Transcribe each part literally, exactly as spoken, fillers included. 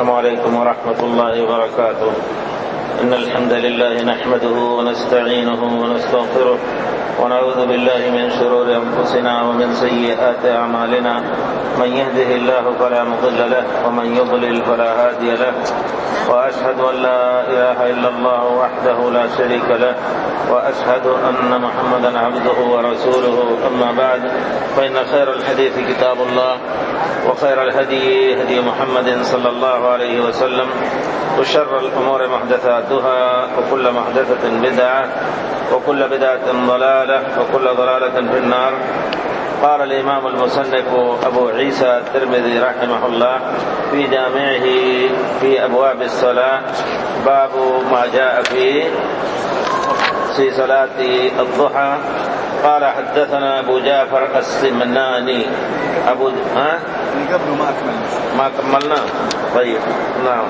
السلام عليكم ورحمة الله وبركاته. إن الحمد لله نحمده ونستعينه ونستغفره ونعوذ بالله من شرور أنفسنا ومن سيئات أعمالنا. من يهده الله فلا مضل له ومن يضلل فلا هادي له، وأشهد أن لا إله إلا الله وحده لا شريك له، وأشهد أن محمدا عبده ورسوله. أما بعد، فإن خير الحديث كتاب الله، وخير الهدي هدي محمد صلى الله عليه وسلم، وشر الأمور محدثاتها، وكل محدثة بدعة، وكل بدعة ضلالة، وكل ضلالة في النار. قال الإمام المصنف أبو عيسى الترمذي رحمه الله في جامعه في أبواب الصلاة: باب ما جاء في في صلاة الضحى. قال: حدثنا أبو جعفر السمناني أبو ها قبل ما أكملنا ما كملنا طيب نعم.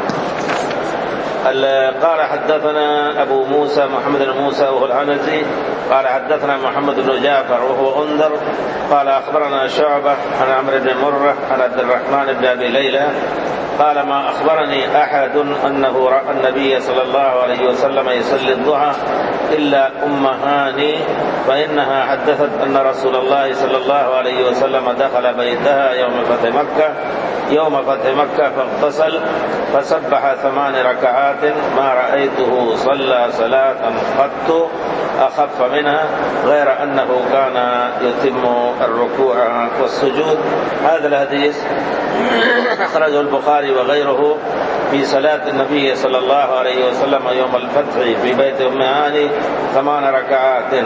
قال: حدثنا أبو موسى محمد بن موسى وهو العنزي قال: حدثنا محمد بن جعفر وهو أنذر قال: أخبرنا شعبة عن عمرو بن مرة عن عبد الرحمن بن أبي ليلى قال: ما أخبرني أحد أنه رأى النبي صلى الله عليه وسلم يصلي الضحى إلا أم هاني، فإنها حدثت أن رسول الله صلى الله عليه وسلم دخل بيتها يوم فتح مكة يوم فتح مكة فاغتسل فسبح ثمان ركعات ما رأيته صلى صلاة قط أخف منها، غير أنه كان يتم الركوع والسجود. هذا الحديث أخرجه البخاري وغيره في صلاة النبي صلى الله عليه وسلم يوم الفتح في بيت أم هاني ثمان ركعات،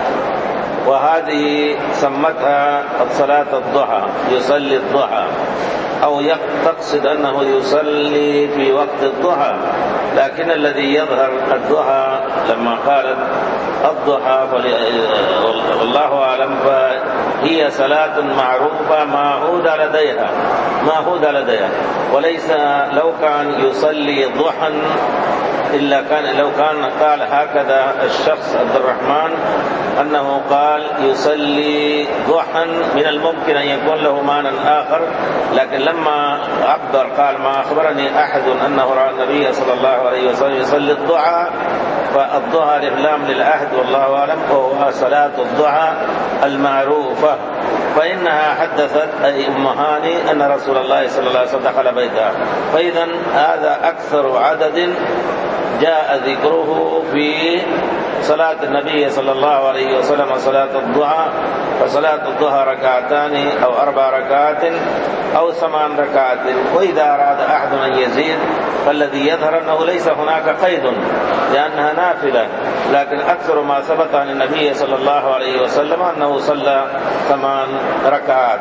وهذه سمتها صلاة الضحى، يصلي الضحى، أو تقصد أنه يصلي في وقت الضحى، لكن الذي يظهر الضحى لما قالت الضحى والله أعلم فهي صلاة معروفة معهودة لديها معهودة لديها وليس لو كان يصلي ضحى إلا كان لو كان قال هكذا الشخص عبد الرحمن أنه قال يصلي ضحى، من الممكن أن يكون له معنى آخر، لكن لما عبر قال: ما أخبرني أحد أنه رأى النبي صلى الله عليه وسلم يصلي الضحى، فالضحى الإفلام للعهد والله أعلم، وهو صلاة الضحى المعروفة. فإنها حدثت أي أم هاني أن رسول الله صلى الله عليه وسلم دخل بيتها، فإذا هذا أكثر عدد جاء ذكره في صلاة النبي صلى الله عليه وسلم صلاة الضحى. فصلاة الضحى ركعتان أو أربع ركعات أو ثمان ركعات، وإذا أراد أحد أن يزيد فالذي يظهر أنه ليس هناك قيد لأنها نافلة، لكن أكثر ما ثبت عن النبي صلى الله عليه وسلم أنه صلى ثمان ركعات.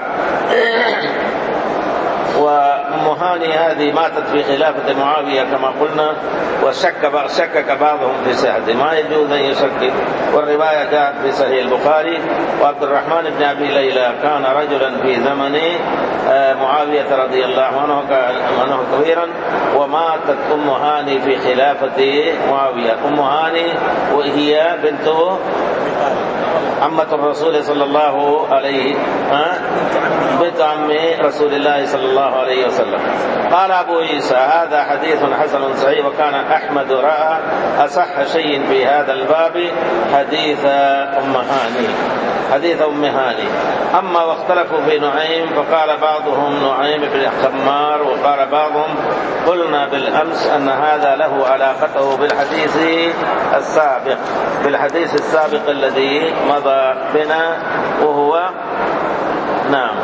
وأم هاني هذه ماتت في خلافة معاوية كما قلنا، وشك شكك بعضهم في صحته، ما يجوز أن يشكك، والرواية جاءت في صحيح البخاري. وعبد الرحمن بن أبي ليلى كان رجلا في زمن معاوية رضي الله عنه كبيرا، وماتت أم هاني في خلافة معاوية. أم هاني وهي بنت عمة الرسول صلى الله عليه بنت عم رسول الله صلى الله عليه وسلم. قال أبو عيسى: هذا حديث حسن صحيح. وكان أحمد رأى أصح شيء في هذا الباب حديث أم هاني حديث أم هاني. أما واختلفوا في نعيم، فقال بعضهم نعيم بن خمار، وقال بعضهم قلنا بالأمس أن هذا له علاقته بالحديث السابق بالحديث السابق الذي مضى بنا، وهو نعم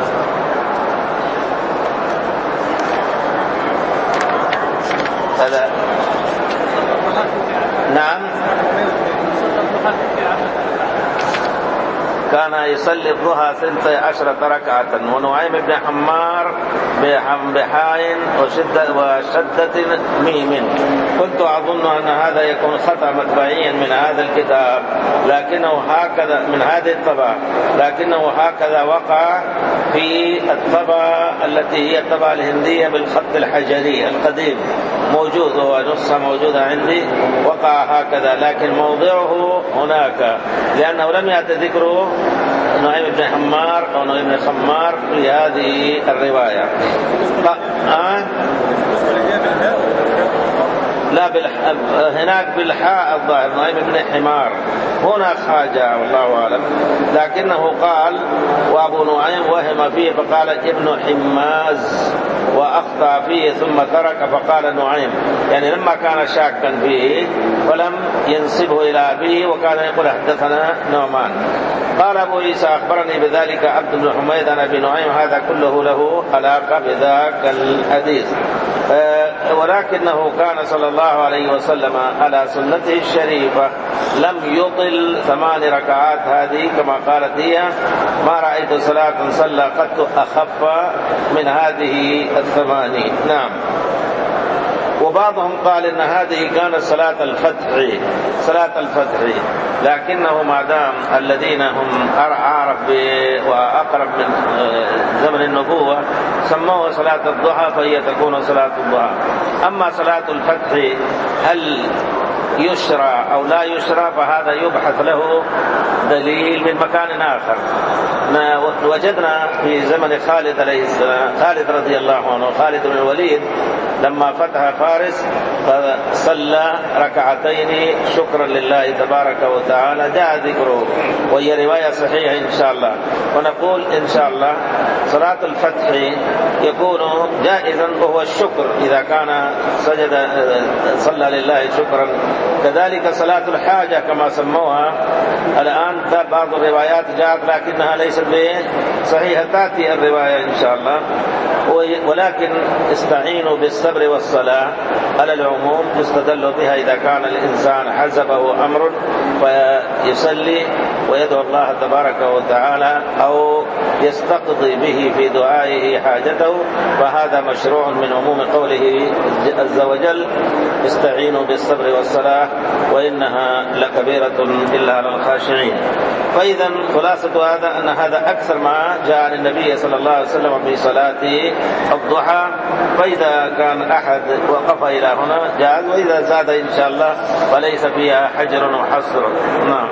هذا نعم كان يصلي الضحى ثنتي عشرة ركعة. ونعيم بن حمار بحاء وشدة وشدة ميم. كنت أظن أن هذا يكون خطأ مطبعيا من هذا الكتاب، لكنه هكذا من هذه الطبعة، لكنه هكذا وقع في الطبعة التي هي الطبعة الهندية بالخط الحجري القديم، موجود، هو نسخة موجودة عندي، وقع هكذا، لكن موضعه هناك لأنه لم يأتي ذكره نعيم بن حمار أو نعيم بن خمار في هذه الرواية. آه؟ لا بالح... هناك بالحاء الظاهر نعيم بن حمار، هنا خاجة والله أعلم، لكنه قال وأبو نعيم وهم فيه فقال ابن حماز وأخطأ فيه ثم ترك فقال نعيم، يعني لما كان شاكا فيه ولم ينسبه إلى أبيه وكان يقول حدثنا نعمان. قال أبو عيسى أخبرني بذلك عبد بن حميد عن أبي نعيم، هذا كله له علاقة بذاك الحديث، ولكنه كان صلى الله عليه وسلم على سنته الشريفة لم يطل ثمان ركعات هذه كما قالت هي: ما رأيت صلاة صلى قد أخف من هذه الثمانين. نعم. وبعضهم قال إن هذه كانت صلاة الفتح، صلاة الفتح، لكنه ما دام الذين هم أعرف وأقرب من زمن النبوة سموه صلاة الضحى فهي تكون صلاة الضحى. أما صلاة الفتح هل يشرع أو لا يشرع فهذا يبحث له دليل من مكان آخر. وجدنا في زمن خالد عليه السلام، خالد رضي الله عنه، خالد بن الوليد لما فتح فارس فصلى ركعتين شكرا لله تبارك وتعالى، جاء ذكره وهي رواية صحيحة إن شاء الله. ونقول إن شاء الله صلاة الفتح يكون جائزا وهو الشكر إذا كان سجد صلى لله شكرا. كذلك صلاة الحاجة كما سموها الآن بعض الروايات جاءت لكنها ليست صحيحة، تأتي الرواية إن شاء الله. ولكن استعينوا بالصبر والصلاة على العموم، يستدل بها إذا كان الإنسان حزبه أمر فيصلي ويدعو الله تبارك وتعالى أو يستقضي به في دعائه حاجته، فهذا مشروع من عموم قوله عز وجل: استعينوا بالصبر والصلاة وإنها لكبيرة إلا على الخاشعين. فإذا خلاصة هذا أن هذا أكثر ما جاء عن النبي صلى الله عليه وسلم في صلاة الضحى، فإذا كان أحد وقف إلى هنا جاء، وإذا زاد إن شاء الله فليس فيها حجر وحصر. نعم.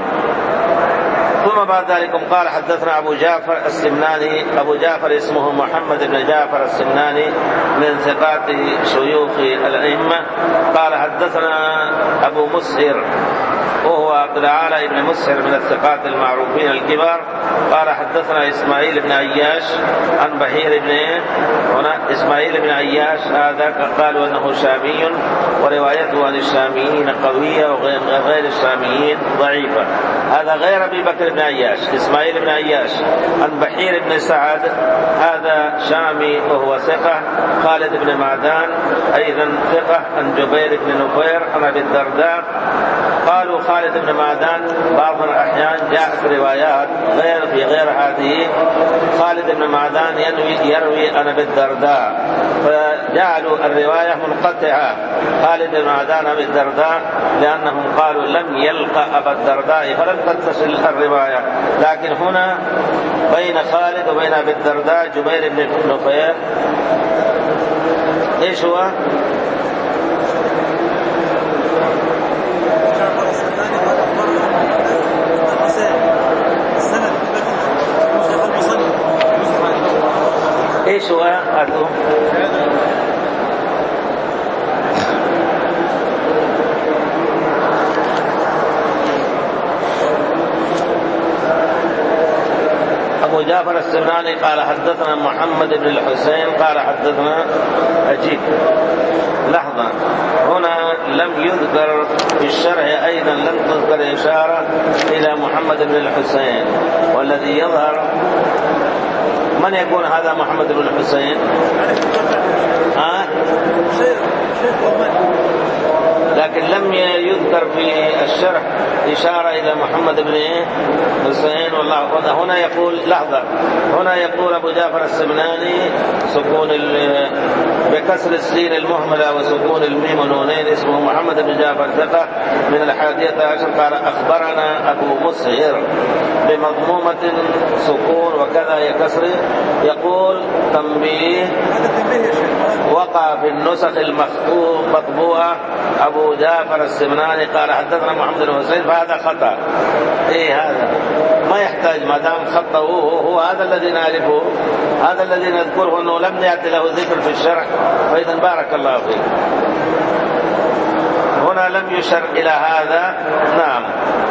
ثم بعد ذلك قال حدثنا أبو جعفر السمناني، أبو جعفر اسمه محمد بن جعفر السمناني من ثقات شيوخ الأئمة. قال حدثنا أبو مسهر وهو عبد العالى بن مسهر من الثقات المعروفين الكبار. قال حدثنا إسماعيل بن عياش عن بحير بن هنا إسماعيل بن عياش، هذا قالوا أنه شامي وروايته عن الشاميين قوية وغير الشاميين ضعيفة. هذا غير أبي بكر بن عياش، إسماعيل بن عياش عن بحير بن سعد، هذا شامي وهو ثقة. خالد بن معدان أيضا ثقة عن جبير بن نفير عن أبي الدرداء. قالوا خالد بن معدان بعض الأحيان جاءت روايات غير في غير هذه خالد بن معدان يروي, يروي عن أبي الدرداء، فجعلوا الرواية منقطعة خالد بن معدان أبي الدرداء لأنهم قالوا لم يلقى أبا الدرداء فلم تتصل الرواية. لكن هنا بين خالد وبين أبي الدرداء جبير بن نفير إيش هو؟ ايش هو هاتوا أبو جعفر السمناني قال حدثنا محمد بن الحسين قال حدثنا أجيب. لحظة، هنا لم يذكر في الشرح أيضا لم تذكر إشارة إلى محمد بن الحسين، والذي يظهر من يكون هذا محمد بن الحسين؟ ها؟ لكن لم يذكر في الشرح إشارة إلى محمد بن حسين. والله هنا يقول لحظة، هنا يقول أبو جعفر السمناني سكون بكسر السين المهملة وسكون الميم ونونين اسمه محمد بن جعفر ثقة من الحادية عشر. قال أخبرنا أبو مسهر بمضمومة سكون وكذا يكسر. يقول تنبيه وقع في النسخ المطبوعة أبو جعفر السمناني قال حدثنا محمد بن حسين، فهذا خطأ. إيه هذا ما يحتاج، ما دام خطأوه هو هذا الذي نعرفه، هذا الذي نذكره أنه لم يأتي له ذكر في الشرح، فإذا بارك الله فيك. هنا لم يشر إلى هذا. نعم.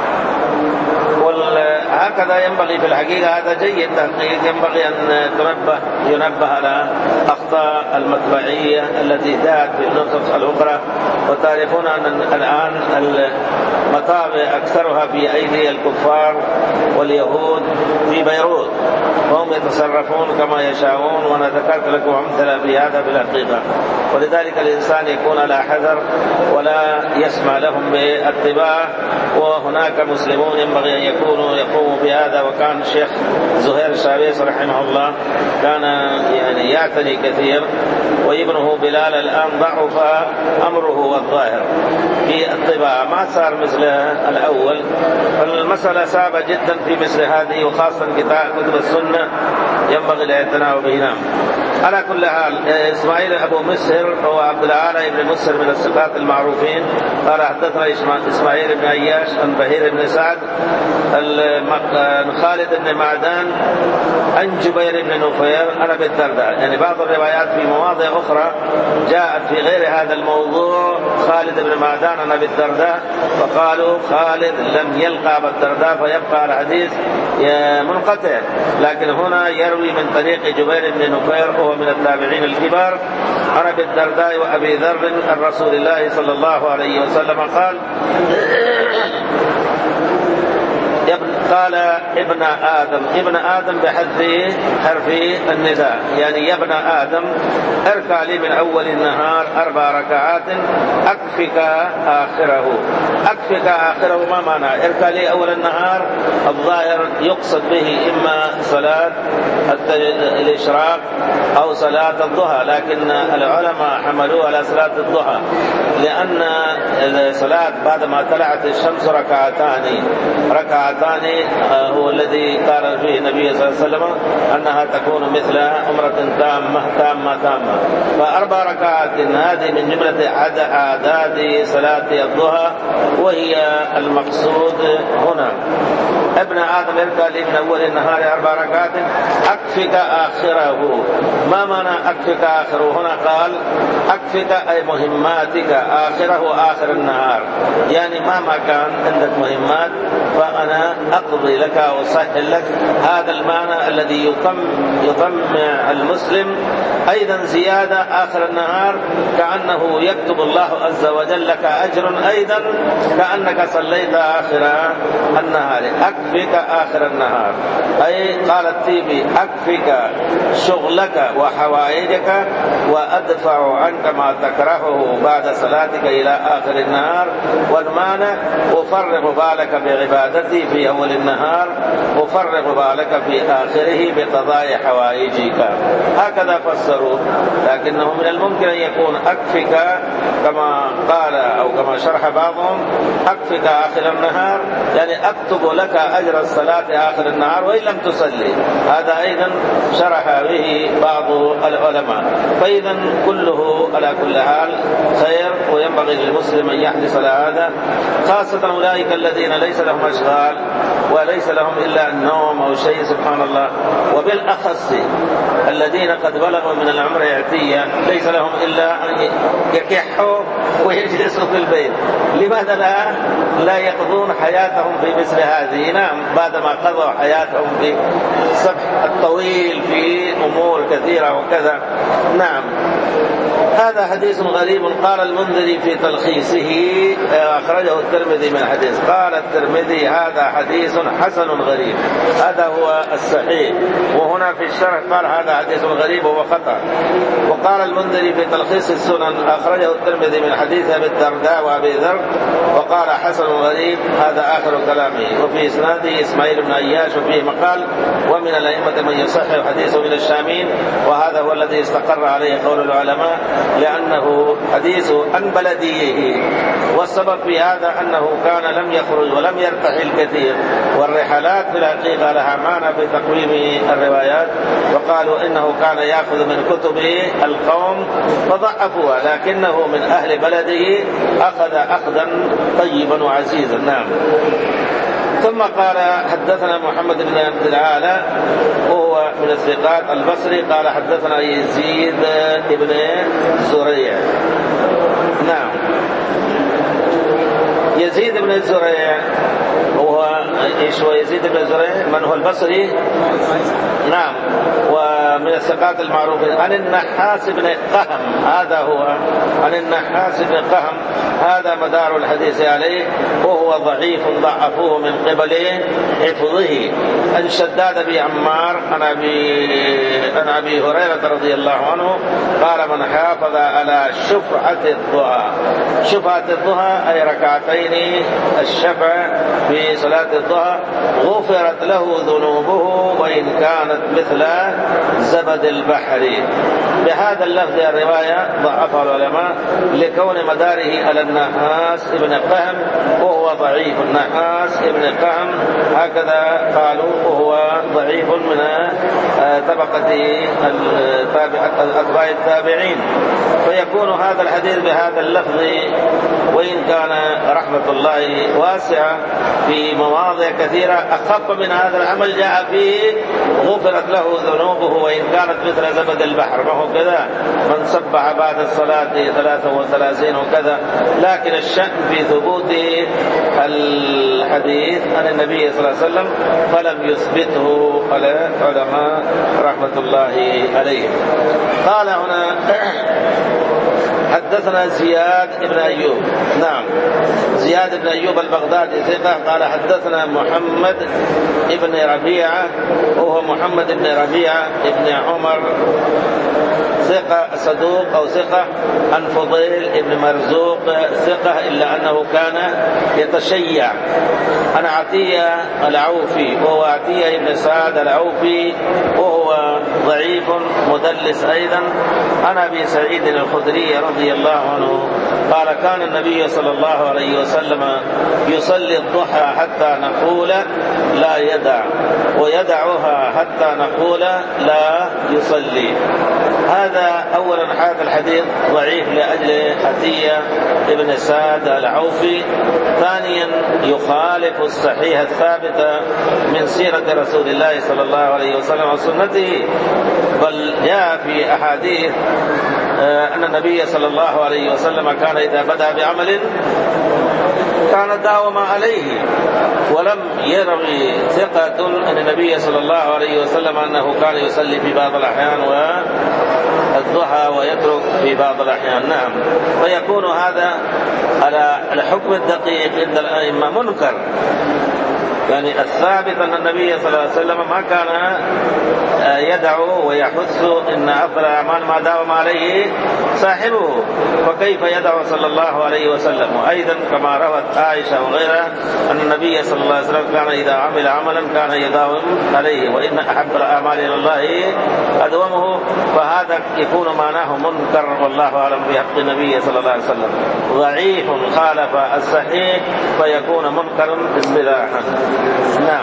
وهكذا ينبغي في الحقيقة، هذا جيد تحقيق، ينبغي أن تنبه ينبه على أخطاء المطبعية التي جاءت في النسخ الأخرى. وتعرفون أن الآن المطابع أكثرها في أيدي الكفار واليهود في بيروت، وهم يتصرفون كما يشاءون، وأنا ذكرت لكم أمثلة في هذا في الحقيقة. ولذلك الإنسان يكون على حذر ولا يسمع لهم بالطباعة. وهناك مسلمون ينبغي أن يكونوا يقوموا بهذا. وكان الشيخ زهير الشعبيس رحمه الله كان يعني يعتني كثير، وابنه بلال الآن ضعف أمره والظاهر في الطباعة، ما صار مثل الأول. فالمسألة صعبة جدا في مثل هذه، وخاصة كتب السنة ينبغي الاعتناء به. نعم. على كل حال إسماعيل أبو مسهر هو عبد الأعلى بن مسهر من الثقات المعروفين قال حدثنا إسماعيل بن عياش عن بهير بن سعد عن خالد بن معدان عن جبير بن نفير عن أبي الدرداء. يعني بعض الروايات في مواضع أخرى جاءت في غير هذا الموضوع خالد بن معدان عن أبي الدرداء، فقالوا خالد لم يلقى أبا الدرداء فيبقى الحديث منقطع. لكن هنا يروي من طريق جبير بن نفير وهو من التابعين الكبار عن أبي الدرداء وأبي ذر عن رسول الله صلى الله عليه وسلم قال قال ابن آدم، ابن آدم بحذف حرف النداء، يعني يا ابن آدم اركع لي من أول النهار أربع ركعات أكفك آخره. أكفك آخره ما معنى؟ اركع لي أول النهار الظاهر يقصد به إما صلاة الإشراق أو صلاة الضحى، لكن العلماء حملوه على صلاة الضحى، لأن الصلاة بعد ما طلعت الشمس ركعتان ركعتان هو الذي قال فيه النبي صلى الله عليه وسلم أنها تكون مثل عمرة تامة تامة تامة. فأربع ركعات هذه من جملة أعداد صلاة الضحى، وهي المقصود هنا. ابن آدم اركع لي من أول النهار أربع ركعات أكفك آخره. ما معنى أكفك آخره؟ هنا قال أكفك أي مهماتك آخره آخر النهار، يعني مهما كان عندك مهمات فأنا أقضي لك وأسهل لك. هذا المعنى الذي يطم يطمع المسلم. أيضا زيادة آخر النهار كأنه يكتب الله عز وجل لك أجر أيضا كأنك صليت آخر النهار. أكفك آخر النهار أي قال التيبي أكفك شغلك وحوائجك وأدفع عنك ما تكرهه بعد صلاتك إلى آخر النهار. والمعنى أفرغ بالك بعبادتي في أول النهار، أفرغ بالك في آخره بقضاء حوائجك. هكذا فسروا، لكنه من الممكن أن يكون أكفك كما قال أو كما شرح بعضهم أكفك آخر النهار، يعني أكتب لك أجر الصلاة آخر النهار وإن لم تصلي. هذا أيضا شرح به بعض العلماء. فإذا كله على كل حال خير، وينبغي للمسلم أن يحرص على هذا، خاصة أولئك الذين ليس لهم أشغال وليس لهم إلا النوم أو شيء سبحان الله، وبالأخص الذين قد بلغوا من العمر يأتيا ليس لهم إلا أن يكحوا ويجلسوا في البيت. لماذا لا لا يقضون حياتهم في مثل هذه؟ نعم، بعدما قضوا حياتهم في السبح الطويل في أمور كثيرة وكذا. نعم. هذا حديث غريب. قال المنذري في تلخيصه أخرجه الترمذي من حديث، قال الترمذي هذا حديث حسن غريب. هذا هو الصحيح. وهنا في الشرح قال هذا حديث غريب وهو خطأ. وقال المنذري في تلخيص السنن أخرجه الترمذي من حديث أبي الدرداء وأبي ذر وقال حسن غريب. هذا آخر كلامه. وفي إسناده إسماعيل بن عياش وفيه مقال ومن الأئمة من يصحح حديثه من الشامين، وهذا هو الذي استقر عليه قول العلماء. لأنه حديث عن بلديه، والسبب في هذا أنه كان لم يخرج ولم يرتحل كثير، والرحلات في الحقيقة لها معنى في تقويم الروايات، وقالوا إنه كان يأخذ من كتب القوم فضعفوها، لكنه من أهل بلده أخذ أخذا طيبا وعزيزا. نعم. ثم قال حدثنا محمد بن عبد العالى وهو من الثقات البصري قال حدثنا يزيد بن زريع. نعم. يزيد بن زريع هو ايش هو يزيد بن زريع؟ من هو البصري؟ نعم. ومن الثقات المعروفين. عن النحاس بن قهم، هذا هو عن النحاس بن قهم، هذا مدار الحديث عليه، وهو ضعيف ضعفوه من قبل حفظه. عن شداد بن عمار عن ابي عن ابي هريره رضي الله عنه قال من حافظ على شفعة الضحى، شفعة الضحى اي ركعتين الشفع في صلاة الضحى، غفرت له ذنوبه وإن كانت مثل زبد البحر. بهذا اللفظ الرواية ضعفها العلماء لكون مداره على النحاس ابن قهم وهو ضعيف. النحاس ابن قهم هكذا قالوا وهو ضعيف من طبقة أتباع التابعين، فيكون هذا الحديث بهذا اللفظ وإن كان رحمة الله واسعة في مواضع كثيرة أخف من هذا العمل جاء فيه غفرت له ذنوبه وإن كانت مثل زبد البحر، ما هو كذا من سبح بعد الصلاة ثلاثة وثلاثين وكذا. لكن الشأن في ثبوت الحديث عن النبي صلى الله عليه وسلم فلم يثبته العلماء رحمة الله عليهم. قال هنا حدثنا زياد بن أيوب. نعم. زياد بن أيوب البغدادي ثقة قال حدثنا محمد بن ربيعة وهو محمد بن ربيعة بن عمر ثقة صدوق أو ثقة، عن فضيل بن مرزوق ثقة إلا أنه كان يتشيع، عن عطية العوفي وهو عطية بن سعد العوفي وهو ضعيف مدلس أيضا، عن أبي سعيد الخدري رضي الله عنه قال كان النبي صلى الله عليه وسلم يصلي الضحى حتى نقول لا يدع، ويدعها حتى نقول لا يصلي. هذا أولا هذا الحديث ضعيف لأجل عطية ابن سعد العوفي. ثانيا يخالف الصحيح الثابت من سيرة رسول الله صلى الله عليه وسلم وسنته، بل جاء في أحاديث أن النبي صلى الله عليه وسلم كان إذا بدأ بعمل كان داوم عليه، ولم يروي ثقة أن النبي صلى الله عليه وسلم أنه كان يصلي في بعض الأحيان والضحى ويترك في بعض الأحيان. نعم. فيكون هذا على الحكم الدقيق عند الأئمة منكر، يعني الثابت أن النبي صلى الله عليه وسلم ما كان يدعو ويحث إن أفضل الأعمال ما داوم عليه صاحبه، فكيف يدعو صلى الله عليه وسلم؟ وأيضا كما روت عائشة وغيرها أن النبي صلى الله عليه وسلم كان إذا عمل عملا كان يداوم عليه، وإن أحب الأعمال إلى الله أدومه، فهذا يكون معناه منكر والله أعلم في حق النبي صلى الله عليه وسلم. ضعيف خالف الصحيح فيكون منكر اصطلاحا. نعم.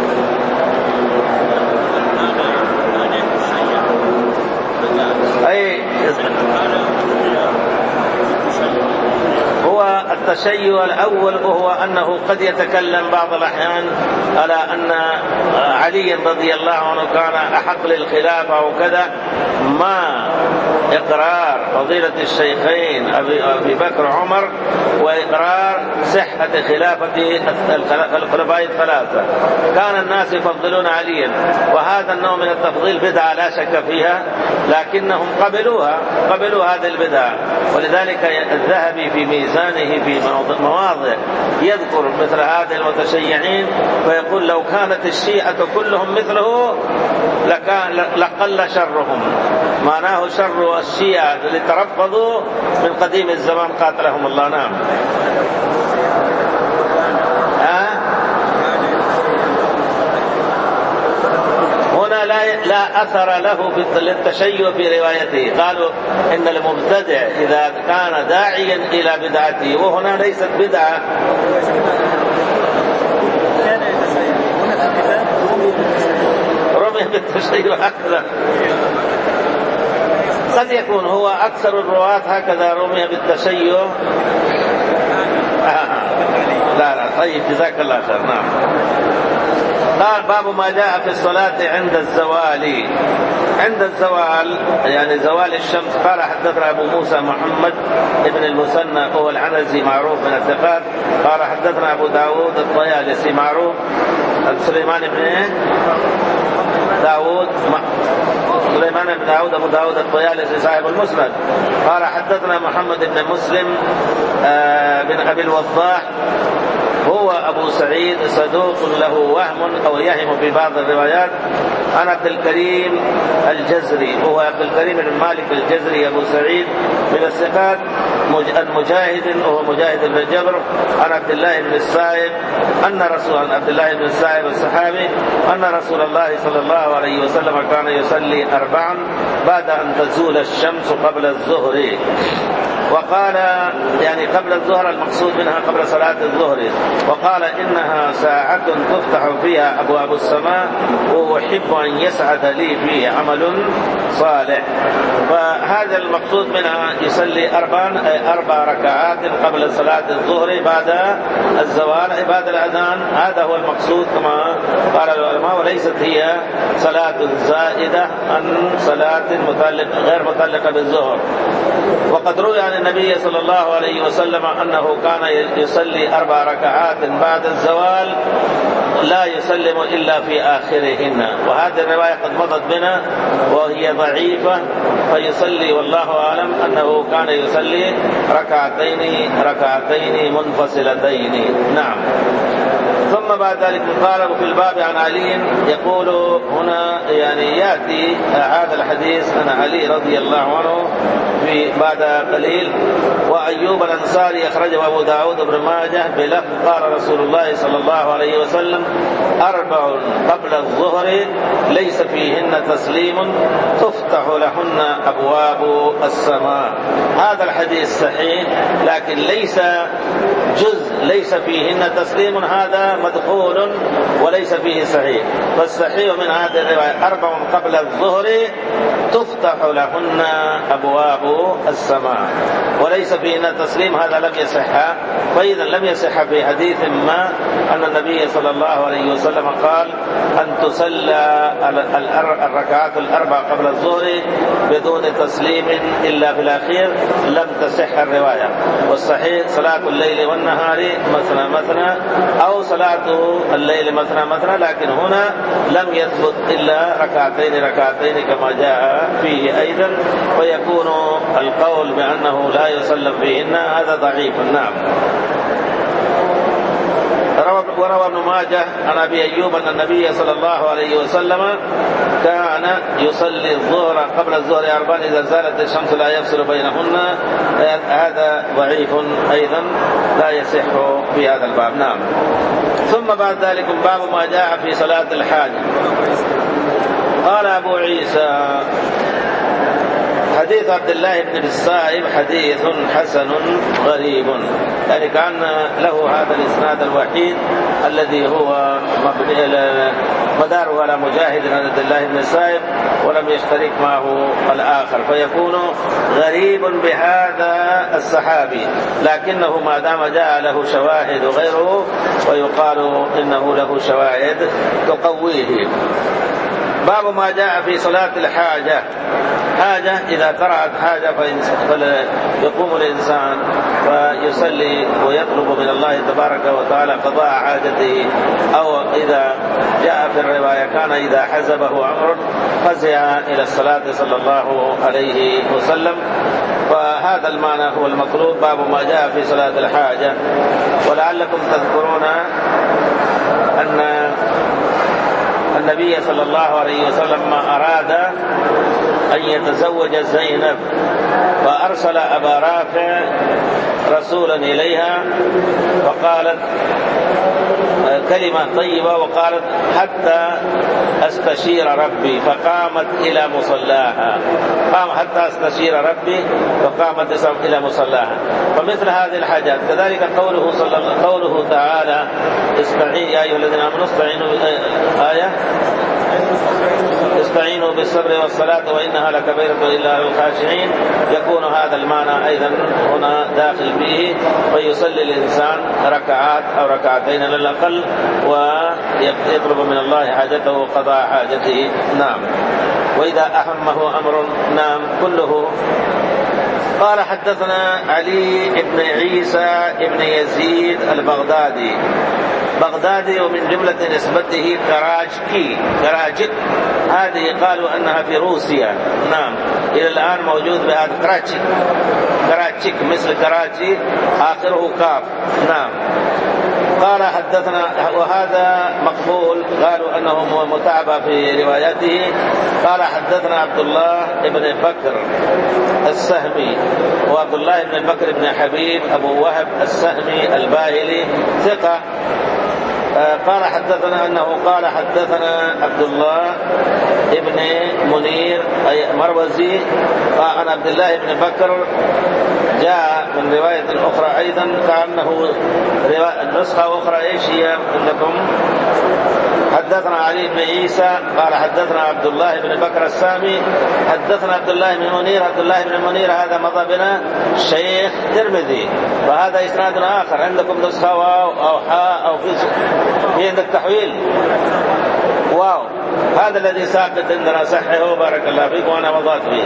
أي هو التشيع الأول وهو أنه قد يتكلم بعض الأحيان على أن علي رضي الله عنه كان أحق للخلافة وكذا، ما إقرار فضيلة الشيخين أبي بكر وعمر وإقرار صحة خلافة الخلفاء الثلاثة، كان الناس يفضلون عليا، وهذا النوع من التفضيل بدعة لا شك فيها، لكنهم قبلوها قبلوا هذه البدعة. ولذلك الذهبي في ميزانه في مواضع يذكر مثل هذه المتشيعين فيقول لو كانت الشيعة كلهم مثله لكان لقل شرهم، معناه شر الشيعة اللي ترفضوا من قديم الزمان قاتلهم الله. نعم. هنا لا لا لا أثر له في التشيع في روايته. قالوا إن المبتدع إذا كان داعيا إلى بدعته، وهنا ليست بدعة. رمي بالتشيع هكذا، قد يكون هو أكثر الرواة هكذا رمي بالتشيع. آه. لا لا طيب جزاك الله خير. نعم. قال باب ما جاء في الصلاة عند الزوال. عند الزوال يعني زوال الشمس. قال حدثنا أبو موسى محمد ابن المثنى هو العنزي معروف من الثقات. قال حدثنا أبو داود الطيالسي معروف. سليمان بن إيه؟ داود سليمان بن داود أبو داود الطيالسي صاحب المسند. قال حدثنا محمد بن مسلم آه بن أبي الوضاح هو أبو سعيد صدوق له وهم أو يهم في بعض الروايات. عن عبد الكريم الجزري هو عبد الكريم بن مالك الجزري أبو سعيد من الثقات. المجاهد وهو مجاهد بن جبر. عن عبد الله بن السائب أن رسول عن عبد الله بن السائب الصحابي أن رسول الله صلى الله عليه وسلم كان يصلي أربعا بعد أن تزول الشمس قبل الظهر. وقال يعني قبل الظهر المقصود منها قبل صلاة الظهر. وقال إنها ساعة تفتح فيها أبواب السماء وأحب أن يسعد لي فيه عمل صالح. فهذا المقصود منها يصلي أربع أربع ركعات قبل صلاة الظهر بعد الزوال بعد الأذان. هذا هو المقصود كما قال العلماء، وليست هي صلاة زائدة عن صلاة متعلق غير متعلقة بالظهر. وقد روي عن النبي صلى الله عليه وسلم أنه كان يصلي أربع ركعات بعد الزوال لا يسلم إلا في آخرهن. وهذه الرواية قد مضت بنا وهي ضعيفة، فيصلي والله أعلم أنه كان يصلي ركعتين ركعتين منفصلتين. نعم. ثم بعد ذلك قال في الباب عن علي يقول هنا يعني يأتي هذا الحديث عن علي رضي الله عنه في بعد قليل. وأيوب الأنصاري أخرجه أبو داود بن ماجه بلفظ قال رسول الله صلى الله عليه وسلم أربع قبل الظهر ليس فيهن تسليم تفتح لهن أبواب السماء. هذا الحديث صحيح لكن ليس جزء ليس فيهن تسليم، هذا مدخول وليس فيه صحيح. فالصحيح من هذه الرواية أربع قبل الظهر تفتح لهن أبواب السماء وليس فيهن تسليم، هذا لم يصح. فإذا لم يصح في حديث ما أن النبي صلى الله عليه وسلم قال أن تصلى الركعات الأربع قبل الظهر بدون تسليم إلا في الأخير، لم تصح الرواية. والصحيح صلاة الليل والنهار مثنى مثنى أو صلاة الليل مثنى مثنى، لكن هنا لم يثبت إلا ركعتين ركعتين كما جاء فيه أيضا، ويكون القول بأنه لا يسلم فيهن هذا ضعيف. نعم. وروى ابن ماجه عن أبي أيوب أن النبي صلى الله عليه وسلم كان يصلي الظهر قبل الظهر أربعا إذا زالت الشمس لا يفصل بينهن. هذا ضعيف أيضا لا يصح في هذا الباب. نعم. ثم بعد ذلك باب ما جاء في صلاة الحاجة. قال أبو عيسى حديث عبد الله بن السائب حديث حسن غريب، يعني كان له هذا الإسناد الوحيد الذي هو مداره على مجاهد عن عبد الله بن السائب ولم يشترك معه الآخر، فيكون غريب بهذا الصحابي، لكنه ما دام جاء له شواهد غيره ويقال إنه له شواهد تقويه. باب ما جاء في صلاة الحاجة. حاجة إذا طرأت حاجة فيقوم الإنسان فيصلي ويطلب من الله تبارك وتعالى قضاء حاجته، أو إذا جاء في الرواية كان إذا حزبه أمر فزع إلى الصلاة صلى الله عليه وسلم. فهذا المعنى هو المطلوب. باب ما جاء في صلاة الحاجة. ولعلكم تذكرون أن النبي صلى الله عليه وسلم ما أراد أن يتزوج زينب، فأرسل أبا رافع رسولا إليها فقالت كلمة طيبة وقالت حتى أستشير ربي، فقامت إلى مصلاها. قام حتى أستشير ربي فقامت إلى مصلاها. فمثل هذه الحاجات. كذلك قوله صلى الله قوله تعالى استعين يا أيها الذين آمنوا استعينوا آية استعينوا بالصبر والصلاة وإنها لكبيرة إلا على الخاشعين، يكون هذا المعنى أيضا هنا داخل فيه، فيصلي الإنسان ركعات أو ركعتين على الأقل ويطلب من الله حاجته وقضاء حاجته. نعم. وإذا أهمه أمر نام كله. قال حدثنا علي بن عيسى بن يزيد البغدادي، بغدادي ومن جملة نسبته كراجكي كراجك، هذه قالوا أنها في روسيا. نعم، إلى الآن موجود بهذا كراجك كراجك مثل كراجي آخره كاف. نعم. قال حدثنا، وهذا مقبول، قالوا أنه متعب في روايته. قال حدثنا عبد الله بن بكر السهمي، وعبد الله بن بكر بن حبيب أبو وهب السهمي الباهلي ثقة. قال حدثنا أنه قال حدثنا عبد الله ابن منير أي مروزي عن عبد الله بن بكر. جاء من رواية أخرى أيضا كأنه نسخة أخرى. إيش هي عندكم؟ حدثنا علي بن عيسى قال حدثنا عبد الله بن بكر السامي حدثنا عبد الله بن منير. عبد الله بن منير هذا مضى بنا الشيخ ترمذي، وهذا إسناد آخر. عندكم نسخة واو أو حاء أو في في عندك تحويل واو، هذا الذي ساقط عندنا صححه بارك الله فيك وأنا وضعت به.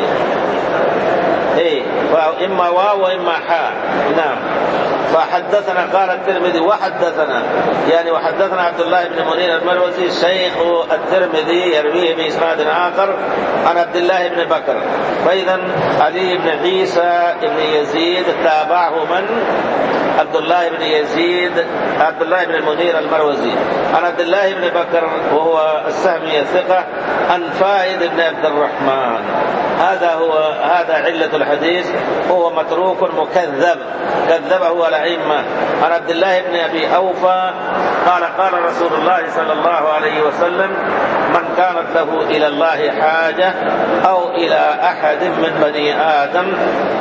إيه، فإما واو وإما حاء. نعم. فحدثنا قال الترمذي وحدثنا يعني وحدثنا عبد الله بن منير المروزي شيخ الترمذي يرويه بإسناد آخر عن عبد الله بن بكر. فإذا علي بن عيسى بن يزيد تابعه من؟ عبد الله بن يزيد عبد الله بن المنير المروزي عن عبد الله بن بكر وهو السهمي الثقة عن فائد بن عبد الرحمن. هذا هو هذا علة الحديث، هو متروك مكذب كذبه الأئمة. عن عبد الله بن أبي أوفى قال قال رسول الله صلى الله عليه وسلم من كانت له إلى الله حاجة أو إلى أحد من بني آدم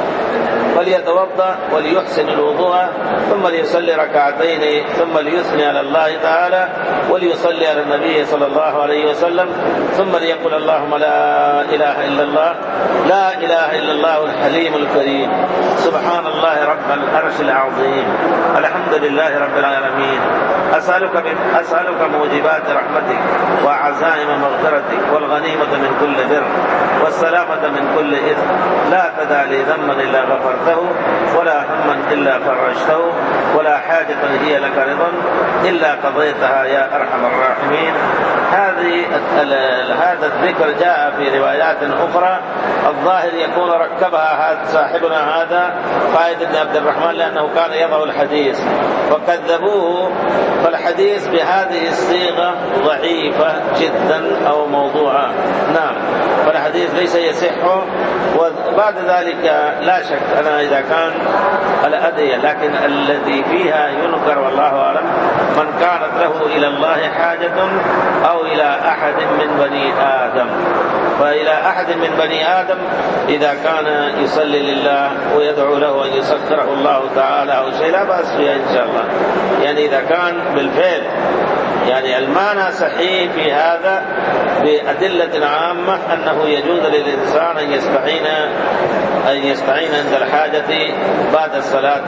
فليتوضأ وليحسن الوضوء ثم ليصلي ركعتين ثم ليثني على الله تعالى وليصلي على النبي صلى الله عليه وسلم ثم ليقول اللهم لا إله إلا الله لا إله إلا الله الحليم الكريم سبحان الله رب العرش العظيم الحمد لله رب العالمين أسألك أسألك موجبات رحمتك وعزائم مغفرتك والغنيمة من كل بر والسلامة من كل إثم لا تدع لي ذنبا إلا غفرته ولا هما إلا فرجته ولا حاجة هي لك رضا إلا قضيتها يا أرحم الراحمين. هذه هذا الذكر جاء في روايات أخرى، الظاهر يكون ركبها هذا صاحبنا هذا فائد بن عبد الرحمن لأنه كان يضع الحديث وكذبوه، فالحديث بهذه الصيغة ضعيفة جدا أو موضوعة. نعم، فالحديث ليس يصح. وبعد ذلك لا شك أنا إذا كان الأدية لكن الذي فيها ينكر والله أعلم من كانت له إلى الله حاجة أو إلى أحد من بني آدم. فإلى أحد من بني آدم إذا كان يصلي لله ويدعو له أن يسخره الله تعالى أو شيء لا بأس فيها إن شاء الله، يعني إذا كان بالفعل يعني المعنى صحيح في هذا بأدلة عامة أنه يجوز للإنسان أن يستعين أن يستعين عند الحاجة بعد الصلاة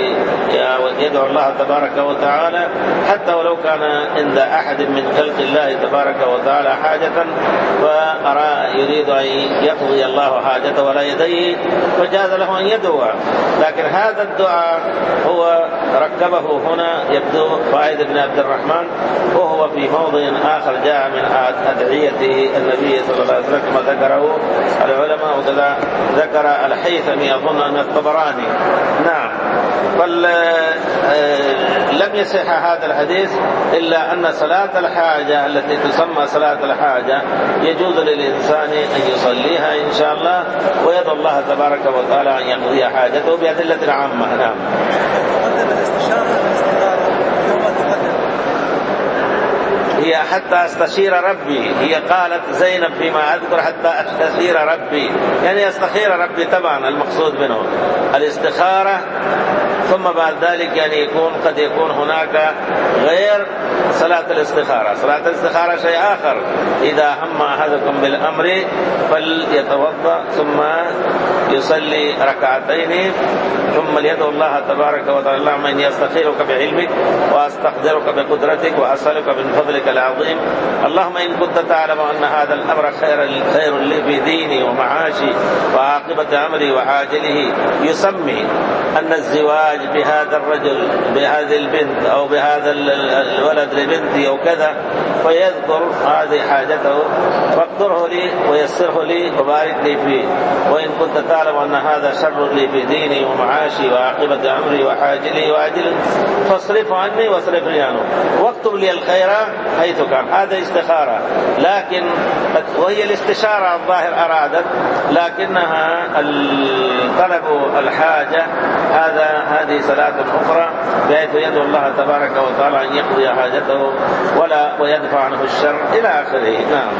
يدعو الله تبارك وتعالى حتى ولو كان عند أحد من خلق الله تبارك وتعالى حاجة فأرى يريد أن يقضي الله حاجته ولا يديه فجاز له أن يدعو. لكن هذا الدعاء هو ركبه هنا يبدو فائد بن عبد الرحمن، وهو في موضع آخر جاء من أدعية النبي صلى الله عليه وسلم كما ذكره العلماء، وكذا ذكر الحيثمي أظن أن الطبراني. نعم. فلم يصح هذا الحديث إلا أن صلاة الحاجة التي تسمى صلاة الحاجة يجوز للإنسان أن يصليها إن شاء الله، ويدعو الله تبارك وتعالى أن يقضي حاجته بأدلة عامة. نعم. هي حتى استشير ربي، هي قالت زينب فيما أذكر حتى استشير ربي، يعني استخير ربي طبعا المقصود منه الاستخارة. ثم بعد ذلك يعني يكون قد يكون هناك غير صلاة الاستخارة. صلاة الاستخارة شيء آخر، إذا هم أحدكم بالأمر فليتوضأ ثم يصلي ركعتين ثم يدعو الله تبارك وتعالى اللهم إني أستخيرك بعلمك وأستقدرك بقدرتك وأسألك من فضلك العظيم، اللهم إن كنت تعلم أن هذا الأمر خير خير لي في ديني ومعاشي وعاقبة أمري وعاجله. يسمي أن الزواج بهذا الرجل بهذه البنت أو بهذا الولد لبنتي أو كذا، فيذكر هذه حاجته فاقدره لي ويسره لي وبارك لي فيه، وإن كنت تعلم أن هذا شر لي في ديني ومعاشي وعاقبة أمري وحاجلي وآجله فاصرف عني واصرفني عنه واكتب لي الخير حيث كان. هذا استخارة، لكن وهي الاستشارة الظاهر أرادت، لكنها طلب الحاجة هذا هذه صلاة أخرى، بحيث يدعو الله تبارك وتعالى أن يقضي حاجته ولا ويدفع عنه الشر إلى آخره. نعم.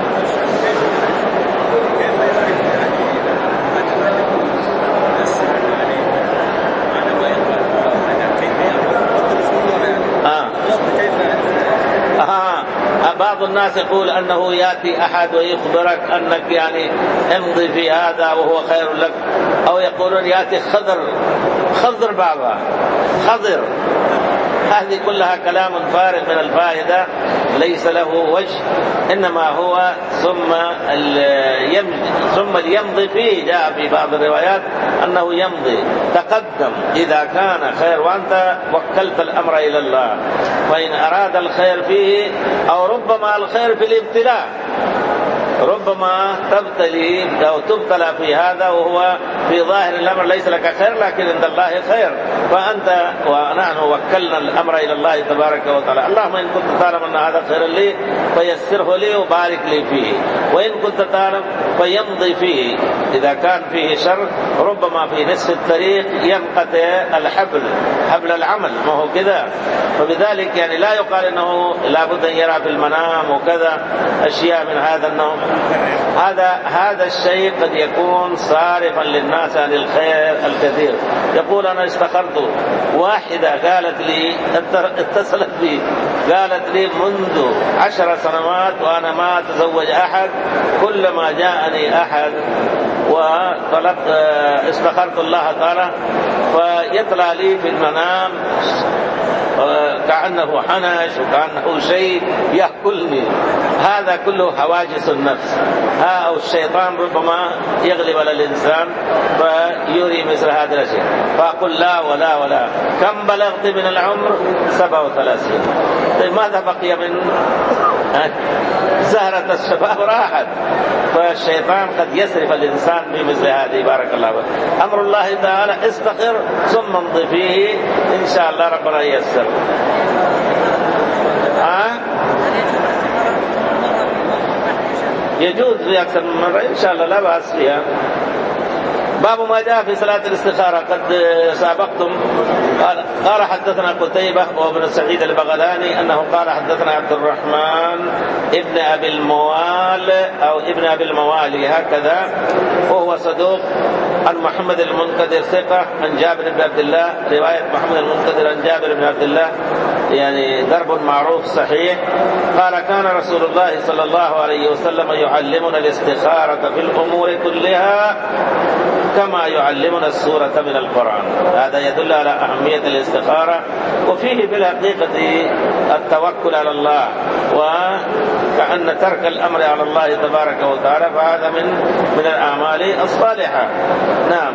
بعض الناس يقول أنه يأتي أحد ويخبرك أنك يعني امضي في هذا وهو خير لك، أو يقولون يأتي خضر خضر بابا خضر. هذه كلها كلام فارغ من الفائدة ليس له وجه، إنما هو ثم يمضي ثم يمضي فيه. جاء في بعض الروايات أنه يمضي تقدم إذا كان خير، وأنت وكلت الأمر إلى الله، فإن أراد الخير فيه أو ربما الخير في الابتلاء، ربما تبتلي أو تبتلى في هذا وهو في ظاهر الأمر ليس لك خير، لكن عند الله خير، فأنت ونحن وكلنا الأمر إلى الله تبارك وتعالى. اللهم إن كنت تعلم أن هذا خير لي فيسره لي وبارك لي فيه، وإن كنت تعلم فيمضي فيه. إذا كان فيه شر ربما في نصف الطريق ينقطع الحبل حبل العمل، ما هو كذا. فبذلك يعني لا يقال أنه لابد أن يرى في المنام وكذا أشياء من هذا النوع. هذا هذا الشيء قد يكون صارفا للناس عن الخير الكثير. يقول أنا استخرت واحدة قالت لي اتصلت بي قالت لي منذ عشر سنوات وأنا ما أتزوج أحد، كلما جاءني أحد وطلبت استخرت الله تعالى فيطلع لي في المنام كأنه حنش وكأنه شيء يأكلني. هذا كله حواجز النفس، ها أو الشيطان ربما يغلب على الإنسان فيري مثل هذا الشيء. فأقول لا ولا ولا. كم بلغت من العمر؟ سبعة وثلاثين. ماذا بقي من زهرة الشباب؟ راحت. فالشيطان قد يسرف الإنسان بمثل هذه. بارك الله فيك. أمر الله تعالى استخر ثم انض فيه إن شاء الله ربنا ييسر. ها يجوز في أكثر من مرة إن شاء الله لا بأس فيها. باب ما جاء في صلاة الاستخارة قد سابقتم. قال, قال حدثنا قتيبة وابن سعيد البغلاني أنه قال حدثنا عبد الرحمن ابن أبي الموال أو ابن أبي الموالي هكذا، وهو صدوق، عن محمد المنكدر ثقة، عن جابر بن عبد الله. رواية محمد المنكدر عن جابر بن عبد الله يعني درب معروف صحيح. قال كان رسول الله صلى الله عليه وسلم يعلمنا الاستخارة في الأمور كلها كما يعلمنا السورة من القرآن. هذا يدل على أهمية الاستخارة، وفيه بالحقيقة التوكل على الله، وكأن ترك الأمر على الله تبارك وتعالى فهذا من من الأعمال الصالحة. نعم.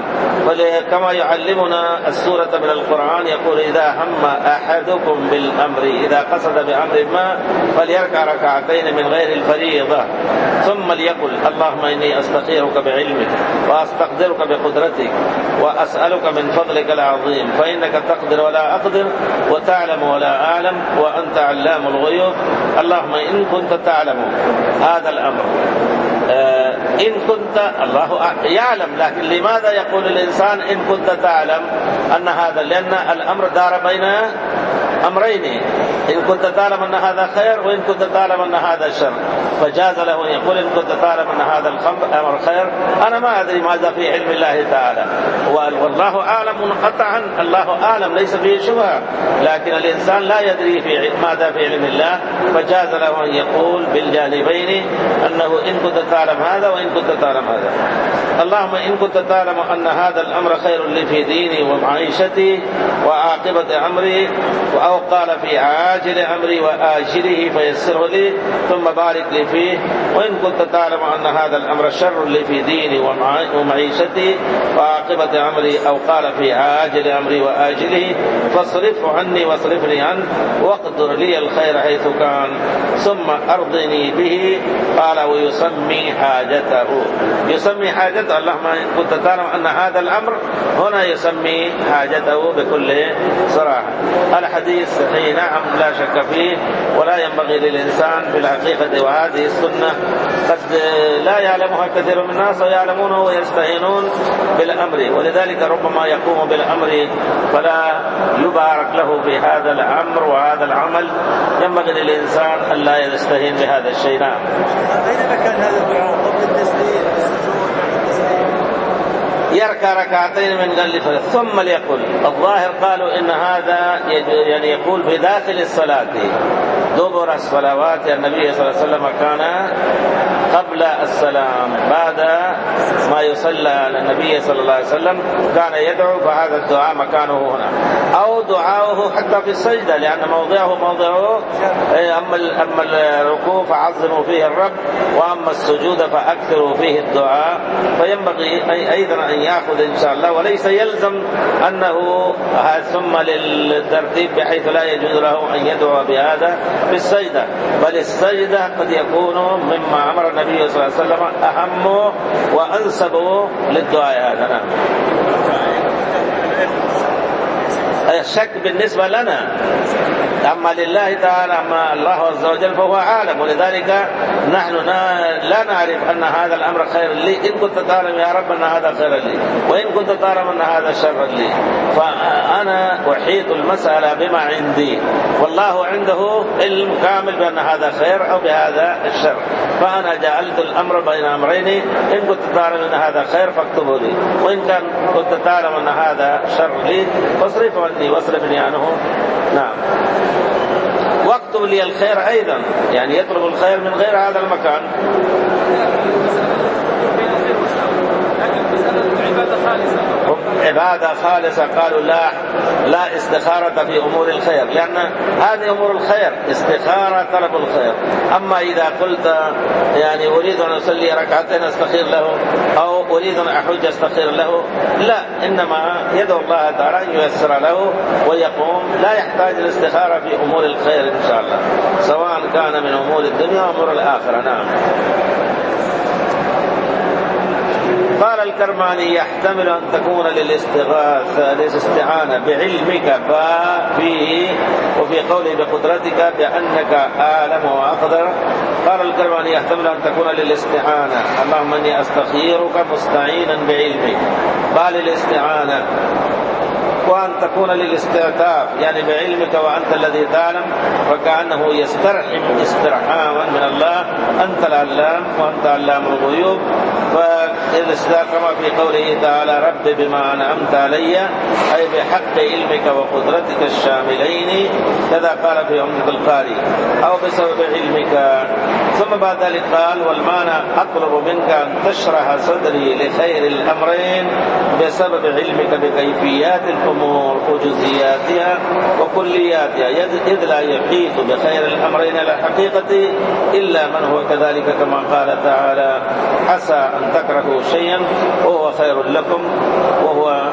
كما يعلمنا السورة من القرآن يقول إذا هم أحدكم بالأمر إذا قصد بأمر ما فليركع ركعتين من غير الفريضة ثم ليقل اللهم إني أستخيرك بعلمك وأستقدرك بقدرتك وأسألك من فضلك العظيم فإنك تقدر ولا أقدر وتعلم ولا أعلم وأنت علام الغيوب اللهم إن كنت تعلم هذا الأمر آه إن كنت الله يعلم لكن لماذا يقول الإنسان إن كنت تعلم أن هذا لأن الأمر دار بين أمرين إن كنت تعلم أن هذا خير وإن كنت تعلم أن هذا شر فجاز له أن يقول إن كنت تعلم أن هذا الأمر خير أنا ما أدري ماذا في علم الله تعالى والله أعلم منقطعا الله أعلم ليس فيه شبهة لكن الإنسان لا يدري في ماذا في علم الله فجاز له أن يقول بالجانبين أنه إن كنت تعلم هذا وإن كنت تعلم هذا اللهم إن كنت تعلم أن هذا الأمر خير لي في ديني ومعيشتي وعاقبة أمري أو قال في عاجل أمري وآجله فيسره لي ثم بارك لي فيه وإن كنت تعلم أن هذا الأمر شر لي في ديني ومعيشتي وعاقبة أمري أو قال في عاجل أمري وآجله فاصرفه عني واصرفني عنه واقدر لي الخير حيث كان ثم أرضني به قال ويسمي حاجته يسمي حاجته اللهم إن كنت تعلم أن هذا الأمر هنا يسمي حاجته بكل صراحة الحديث صحيح نعم لا شك فيه ولا ينبغي للإنسان في الحقيقة وهذه السنة قد لا يعلمها كثير من الناس ويعلمونه ويستهينون بالأمر ولذلك ربما يقوم بالأمر فلا يبارك له في هذا الأمر وهذا العمل ينبغي للإنسان أن لا يستهين بهذا الشيء نعم أين مكان هذا الدعاء قبل التسليم يركع ركعتين من قبل ثم ليقول الظاهر قالوا إن هذا يعني يقول في داخل الصلاة دبر الصلوات النبي صلى الله عليه وسلم كان قبل السلام بعد ما يصلى على النبي صلى الله عليه وسلم كان يدعو فهذا الدعاء مكانه هنا أو دعاؤه حتى في السجدة لأن موضعه موضعه أما أما الركوع فعظموا فيه الرب وأما السجود فأكثروا فيه الدعاء فينبغي أيضا أن يأخذ إن شاء الله وليس يلزم أنه ثم للترتيب بحيث لا يجوز له أن يدعو بهذا في السجدة بل السجدة قد يكون مما أمر النبي صلى الله عليه وسلم أهم وأنسب للدعاء هذا الشك بالنسبة لنا أما لله تعالى أما الله عز وجل فهو عالم ولذلك نحن لا نعرف أن هذا الأمر خير لي إن كنت تعلم يا رب أن هذا خير لي وإن كنت تعلم أن هذا شر لي فأنا أحيط المسألة بما عندي والله عنده علم كامل بأن هذا خير أو بهذا الشر فأنا جعلت الأمر بين أمرين إن كنت تعلم أن هذا خير فاكتبه لي وإن كان كنت تعلم أن هذا شر لي فاصرف عني واصرفني عنه نعم واكتب لي الخير أيضا يعني يطلب الخير من غير هذا المكان عبادة خالصة قالوا لا لا استخارة في أمور الخير لأن هذه أمور الخير استخارة طلب الخير أما إذا قلت يعني أريد أن أصلي ركعتين أستخير له أو أريد أن أحج أستخير له لا إنما يدعو الله تعالى أن ييسر له ويقوم لا يحتاج الاستخارة في أمور الخير إن شاء الله سواء كان من أمور الدنيا وأمور الآخرة نعم قال الكرماني يحتمل أن تكون للاستغاثة للاستعانة بعلمك فيه وفي قوله بقدرتك بأنك أعلم وأقدر قال الكرماني يحتمل أن تكون للاستعانة اللهم إني أستخيرك مستعينا بعلمك قال الاستعانة وأن تكون للاستعتاف يعني بعلمك وأنت الذي تعلم وكأنه يسترحم استرحاما من الله أنت العلام وأنت علام الغيوب فالاستعتاف كما في قوله تعالى رب بما أنعمت علي أي بحق علمك وقدرتك الشاملين كذا قال في عمدة القاري أو بسبب علمك ثم بعد ذلك قال والمعنى أطلب منك أن تشرح صدري لخير الأمرين بسبب علمك بكيفيات الأمور وجزئياتها وكلياتها إذ لا يحيط بخير الأمرين على الحقيقة إلا من هو كذلك كما قال تعالى عسى أن تكرهوا شيئا وهو خير لكم وهو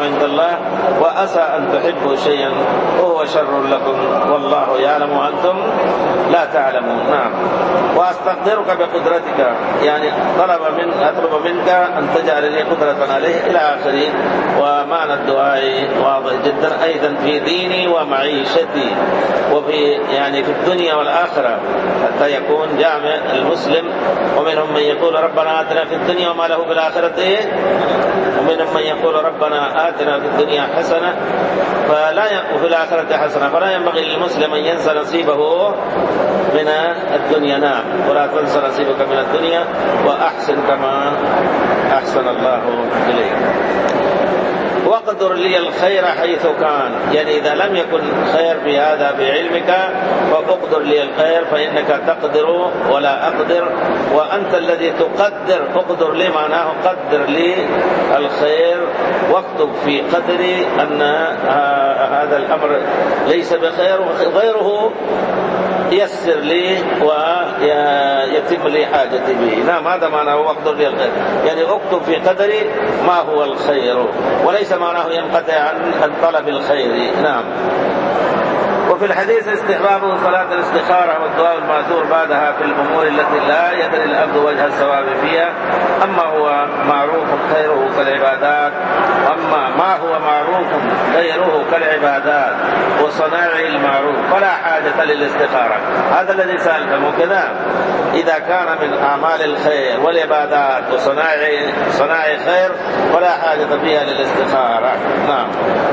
عند الله وأسى أن تحبوا شيئا وهو شر لكم والله يعلم وأنتم لا تعلمون. نعم. وأستقدرك بقدرتك، يعني طلب من أطلب منك أن تجعل لي قدرة عليه إلى آخره. ومعنى الدعاء واضح جدا أيضا في ديني ومعيشتي وفي يعني في الدنيا والآخرة، حتى يكون جامع المسلم. ومنهم من يقول ربنا آتنا في الدنيا وما له بالآخرة، ومنهم من يقول ربنا آتنا في الدنيا حسنة فلا ي... وفي الآخرة حسنة، فلا ينبغي للمسلم أن ينسى نصيبه من الدنيا. نعم. ولا تنسى نصيبك من الدنيا وأحسن كما أحسن الله إليك. واقدر لي الخير حيث كان، يعني إذا لم يكن خير في هذا بعلمك فاقدر لي الخير، فإنك تقدر ولا أقدر وأنت الذي تقدر. اقدر لي معناه قدر لي الخير واكتب في قدري أن هذا الأمر ليس بخير وغيره يسر لي ويتم لي حاجتي به. نعم. هذا معناه واقدر لي الخير، يعني اكتب في قدري ما هو الخير، وليس معناه ينقطع عن طلب الخير. نعم. وفي الحديث استحباب صلاة الاستخارة والدعاء المأثور بعدها في الأمور التي لا يدري الأبد وجه الصواب فيها. أما هو معروف خيره كالعبادات أما ما هو معروف غيره كالعبادات وصناع المعروف فلا حاجة للاستخارة. هذا الذي سألتم كذا، إذا كان من أعمال الخير والعبادات وصناع صناع خير فلا حاجة فيها للاستخارة. نعم.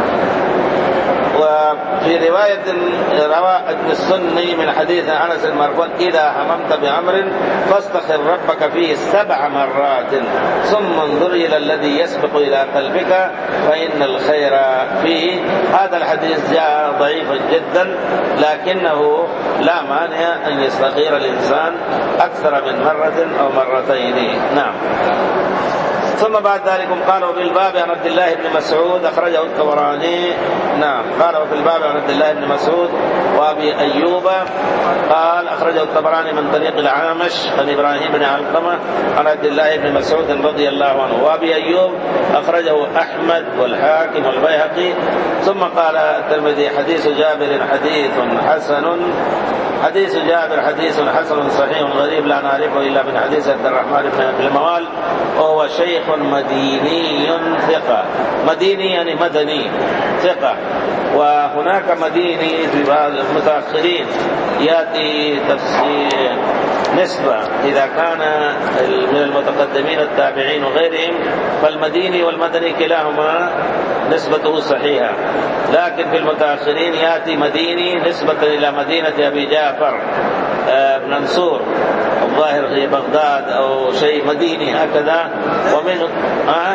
وفي رواية روى ابن السني من حديث أنس المرفوع إذا هممت بأمر فاستخر ربك فيه سبع مرات ثم انظر إلى الذي يسبق إلى قلبك فإن الخير فيه. هذا الحديث جاء ضعيفا جدا، لكنه لا مانع أن يستخير الإنسان أكثر من مرة أو مرتين. نعم. ثم بعد ذلك قالوا في الباب عن عبد الله بن مسعود أخرجه الطبراني. نعم. قالوا في الباب عن عبد الله بن مسعود وأبي أيوب قال أخرجه الطبراني من طريق العامش عن إبراهيم بن علقمة عن عبد الله بن مسعود رضي الله عنه. وأبي أيوب أخرجه أحمد والحاكم والبيهقي. ثم قال الترمذي حديث جابر حديث حسن حديث جابر حديث حسن صحيح غريب لا نعرفه إلا من حديث عبد الرحمن بن الموال وهو شيخ مديني ثقة. مديني يعني مدني ثقة. وهناك مديني في بعض المتأخرين يأتي تفسير نسبة، إذا كان من المتقدمين التابعين وغيرهم فالمديني والمدني كلاهما نسبته صحيحة، لكن في المتأخرين يأتي مديني نسبة إلى مدينة أبي جعفر بن منصور الظاهر في بغداد أو شيء مديني هكذا. ومن آه؟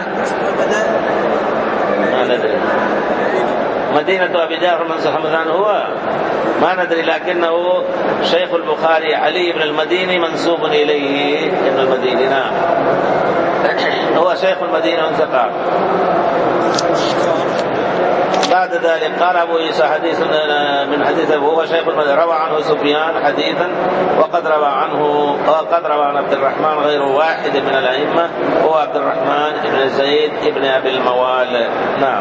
ما ندري مدينة أبي جعفر بن منصور حمدان هو ما ندري، لكنه شيخ البخاري علي بن المديني منسوب إليه ابن المديني. نعم. هو شيخ المدينة وانتقى. بعد ذلك قال أبو عيسى حديث من حديث هو شيخ المدينة روى عنه سفيان حديثا وقد روى عنه وقد روى عن عبد الرحمن غير واحد من الأئمة هو عبد الرحمن بن زيد بن أبي الموال. نعم.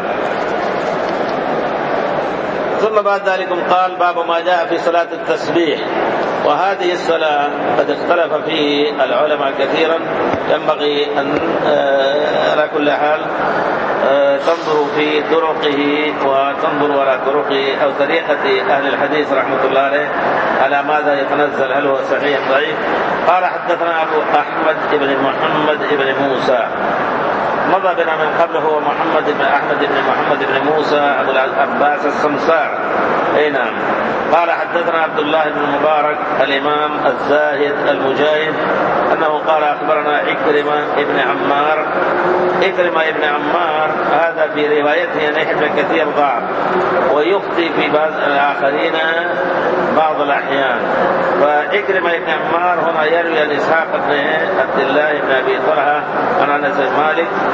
ثم بعد ذلك قال باب ما جاء في صلاة التسبيح. وهذه الصلاة قد اختلف فيه العلماء كثيرا، ينبغي أن على كل حال تنظروا في طرقه وتنظروا على طرقه أو طريقة أهل الحديث رحمة الله عليه على ماذا يتنزل، هل هو صحيح ضعيف. قال حدثنا أبو أحمد بن محمد بن موسى مضى بنا من قبل هو محمد بن أحمد بن محمد بن موسى أبو العباس السمسار. أي نعم. قال حدثنا عبد الله بن المبارك الإمام الزاهد المجاهد أنه قال أخبرنا إكرمة ابن عمار. إكرمة ابن عمار هذا في روايته أن يحب كثير ضعف ويخطي في بعض الآخرين بعض الأحيان. فإكرمة ابن عمار هنا يروي عن إسحاق بن عبد الله بن أبي طلحة عن أنس بن مالك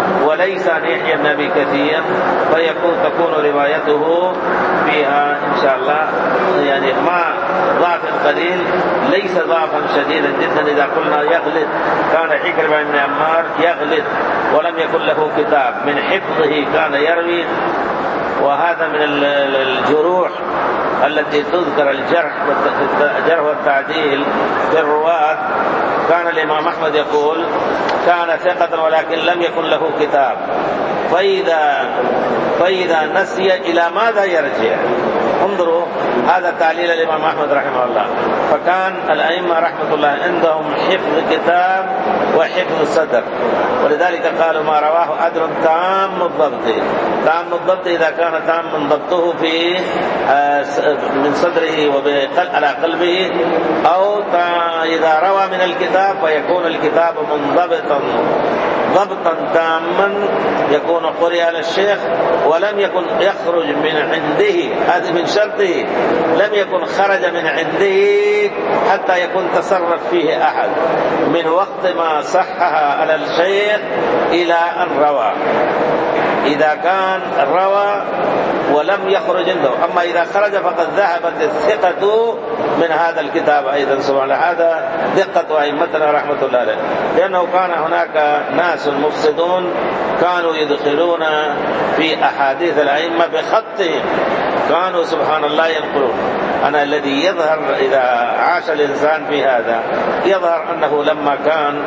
وليس عن يحيى بن أبي كثير، فيكون تكون روايته فيها إن شاء الله يعني مع ضعف قليل، ليس ضعفا شديدا جدا. إذا قلنا يغلط، كان عكرمة بن عمار يغلط ولم يكن له كتاب، من حفظه كان يروي، وهذا من الجروح التي تذكر الجرح والجرح والتعديل في الرواة. كان الإمام أحمد يقول كان ثقة ولكن لم يكن له كتاب، فإذا فإذا نسي إلى ماذا يرجع؟ انظروا هذا تعليل الإمام أحمد رحمه الله. فكان الأئمة رحمة الله عندهم حفظ كتاب وحفظ صدر، ولذلك قالوا ما رواه عدل تام الضبط. تام الضبط إذا كان تام من ضبطه في من صدره وعلى قلبه، أو إذا روى من الكتاب فيكون الكتاب منضبطا ضبطا تاما، يكون قرئ على الشيخ ولم يكن يخرج من عنده، هذا من شرطه، لم يكن خرج من عنده حتى يكون تصرف فيه أحد من وقت ما صحها على الشيخ إلى أن روى. إذا كان روى ولم يخرج عنده، أما إذا خرج فقد ذهبت الثقة من هذا الكتاب أيضا. سبحان الله، هذا دقة أئمتنا رحمة الله عليه، لأنه كان هناك ناس مفسدون كانوا يدخلون في أحاديث الأئمة بخطهم، كانوا سبحان الله ينقلون. أنا الذي يظهر إذا عاش الإنسان في هذا، يظهر أنه لما كان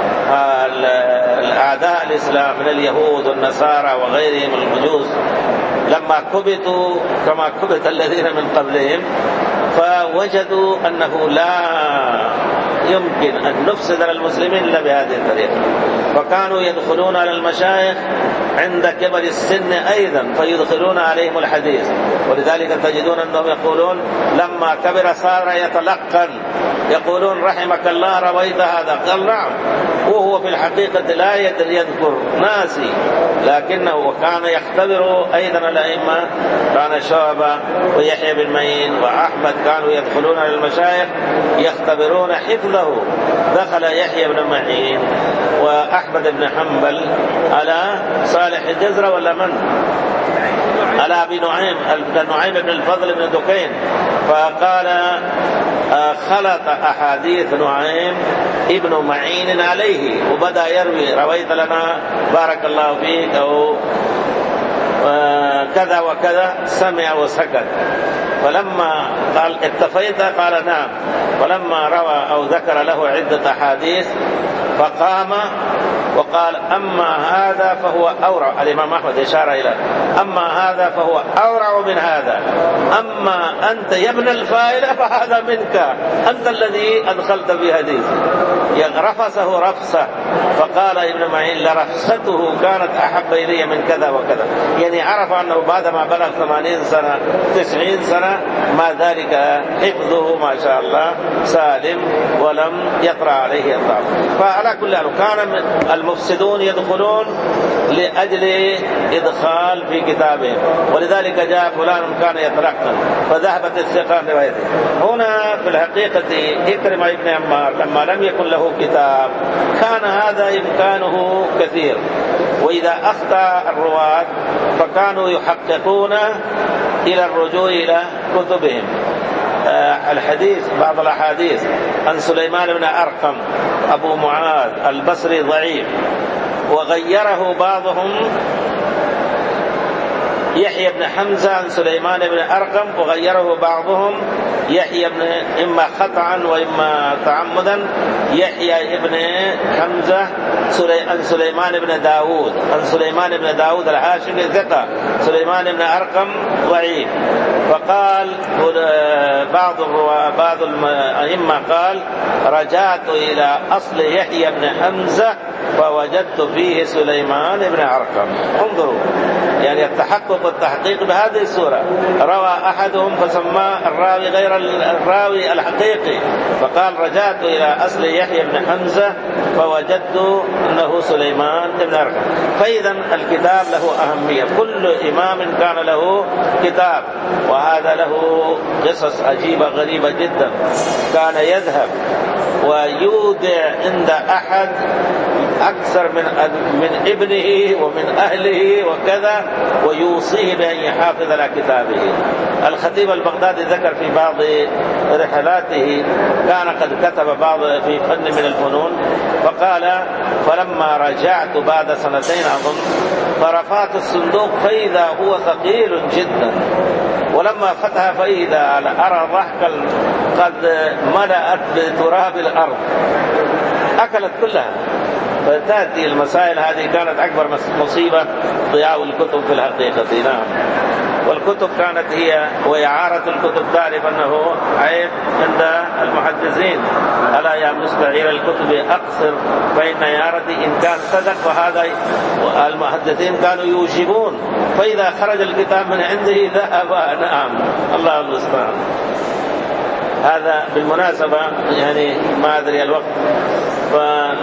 الأعداء الإسلام من اليهود والنصارى وغيرهم المجوس لما كبتوا كما كبت الذين من قبلهم، فوجدوا أنه لا يمكن أن نفسد على المسلمين إلا بهذه الطريقة، فكانوا يدخلون على المشايخ عند كبر السن أيضا فيدخلون عليهم الحديث. ولذلك تجدون أنهم يقولون لما كبر صار يتلقن، يقولون رحمك الله رويت هذا، قال نعم، وهو في الحقيقة لا يذكر ناسي، لكنه وكان يختبر أيضا الأئمة. كان شعبة ويحيى بن معين وأحمد كانوا يدخلون على المشايخ يختبرون حفظه. دخل يحيى بن معين وأحمد بن حنبل على صالح الجزرة ولا من؟ على أبي نعيم نعيم بن الفضل بن دكين، فقال خلط أحاديث نعيم ابن معين عليه، وبدأ يروي رويت لنا بارك الله فيك أو كذا وكذا، سمع وسكت. فلما قال اكتفيت قال نعم، ولما روى أو ذكر له عدة أحاديث فقام وقال أما هذا فهو أورع، الإمام أحمد إشارة إلى أما هذا فهو أورع من هذا، أما أنت يا ابن الفائلة فهذا منك، أنت الذي أدخلت في حديث. رفسه رفسه، فقال ابن معين لرفسته كانت أحب إلي من كذا وكذا، يعني عرف أنه بعد ما بلغ ثمانين سنة تسعين سنة ما ذلك حفظه ما شاء الله سالم ولم يطرأ عليه الضعف. فعلى كل حال كان المفسدون يدخلون لأجل إدخال في كتابهم، ولذلك جاء فلان كان يتلقن فذهبت الثقة روايته. هنا في الحقيقة عكرمة بن عمار لما لم يكن له كتاب كان هذا إمكانه كثير، وإذا أخطأ الرواة فكانوا يحققون إلى الرجوع إلى كتبهم. الحديث بعض الأحاديث عن سليمان بن أرقم أبو معاذ البصري ضعيف، وغيره بعضهم يحيى بن حمزة عن سليمان بن أرقم، وغيره بعضهم يحيى بن إما خطأ وإما تعمدا يحيى بن حمزة عن سليمان بن داود عن سليمان بن داود الهاشمي ثقة، سليمان بن أرقم ضعيف. فقال بعض بعض الأئمة قال رجعت إلى أصل يحيى بن حمزة فوجدت فيه سليمان بن أرقم. انظروا يعني التحقق والتحقيق بهذه الصورة. روى أحدهم فسماه الراوي غير الراوي الحقيقي، فقال رجعت إلى أصل يحيى بن حمزة فوجدت أنه سليمان بن أرقم. فإذا الكتاب له أهمية، كل إمام كان له كتاب، وهذا له قصص عجيبة غريبة جدا. كان يذهب ويودع عند أحد أكثر من من ابنه ومن أهله وكذا، ويوصيه بأن يحافظ على كتابه. الخطيب البغدادي ذكر في بعض رحلاته كان قد كتب بعض في فن من الفنون، فقال: فلما رجعت بعد سنتين أظن فرفعت الصندوق فإذا هو ثقيل جدا، ولما فتح فإذا أرى ضحكا قد ملأت بتراب الأرض أكلت كلها. فتأتي المسائل هذه كانت أكبر مصيبة ضياع الكتب في الحقيقة. نعم. والكتب كانت هي وإعارة الكتب، تعرف أنه عيب عند المحدثين: ألا يا مستعير الكتب أقصر فإن إعارتي إن كان صدق. وهذا المحدثين كانوا يوجبون، فإذا خرج الكتاب من عنده ذهب. نعم، الله المستعان. هذا بالمناسبة يعني ما أدري الوقت، ف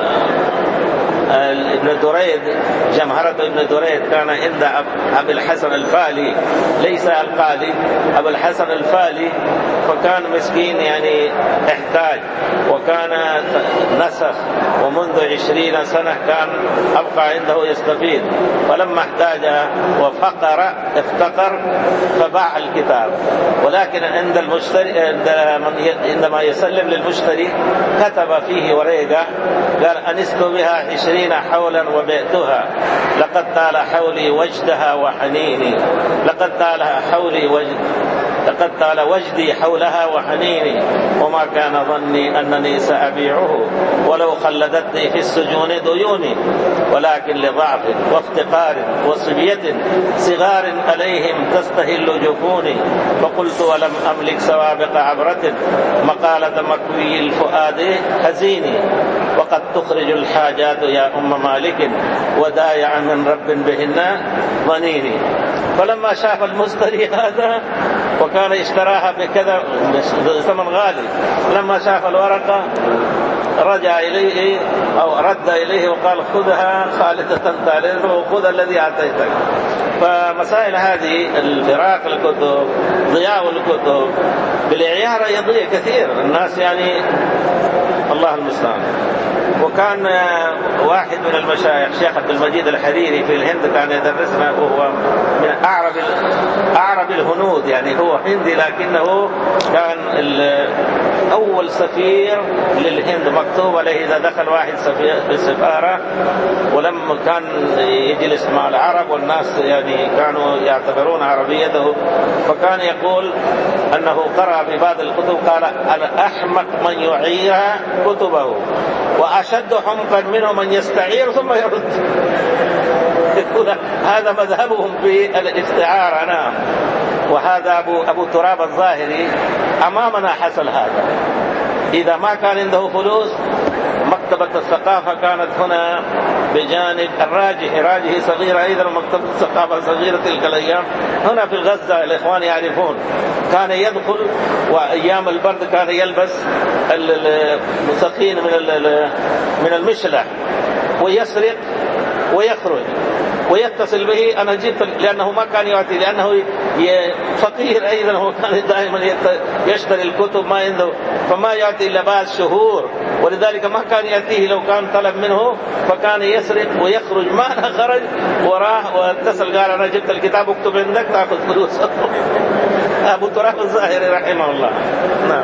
ابن دريد جمهرة ابن دريد كان عند أبي الحسن الفالي، ليس القاضي، أبو الحسن الفالي، فكان مسكين يعني احتاج، وكان نسخ، ومنذ عشرين سنة كان أبقى عنده يستفيد، فلما احتاج وفقر افتقر فباع الكتاب. ولكن عند المشتري عندما يسلم للمشتري كتب فيه ورقة قال: أنست بها عشرين حولا وبعتها، لقد طال حولي وجدها وحنيني، لقد طال حولي وجد لقد طال وجدي حولها وحنيني، وما كان ظني أنني سأبيعه ولو خلدتني في السجون ديوني، ولكن لضعف وافتقار وصبية صغار عليهم تستهل جفوني، فقلت ولم أملك سوابق عبرة مقالة مكوي الفؤاد حزيني، وقد تخرج الحاجات يا أم مالك ودايع من رب بهن ظنيني. فلما شاف المشتري هذا وكان اشتراها بكذا بثمن غالي، لما شاف الورقة رجع إليه أو رد إليه وقال: خذها خالدة تعليل وخذ الذي أعطيتك. فمسائل هذه الفراق الكتب، ضياع الكتب بالإعيار يضيع كثير الناس، يعني الله المستعان. وكان واحد من المشايخ شيخ عبد المجيد الحريري في الهند كان يدرسنا، وهو من أعرب أعرب الهنود، يعني هو هندي لكنه كان أول سفير للهند، مكتوب عليه إذا دخل واحد سفير بالسفارة، ولما كان يجلس مع العرب والناس يعني كانوا يعتبرون عربيته، فكان يقول أنه قرأ في بعض الكتب قال: الأحمق من يعير كتبه، وأشد حمقا منه من يستعير ثم يرد. هذا مذهبهم في الاستعارة. نعم. وهذا أبو, أبو تراب الظاهري أمامنا حصل هذا. إذا ما كان عنده فلوس، مكتبة الثقافة كانت هنا بجانب الراجح، راجح صغيرة أيضا، ومكتبة الثقافة صغيرة تلك الأيام هنا في الغزة، الإخوان يعرفون. كان يدخل وأيام البرد كان يلبس المساقين من من المشلة ويسرق ويخرج ويتصل به: أنا جبت، لأنه ما كان يعطي، لأنه فقير أيضا، هو كان دائما يشتري الكتب ما عنده، فما يعطي إلا بعد شهور، ولذلك ما كان يأتيه لو كان طلب منه، فكان يسرق ويخرج. ما خرج وراه واتصل قال: أنا جبت الكتاب اكتب عندك تأخذ فلوس. أبو تراب الظاهري رحمه الله. نعم.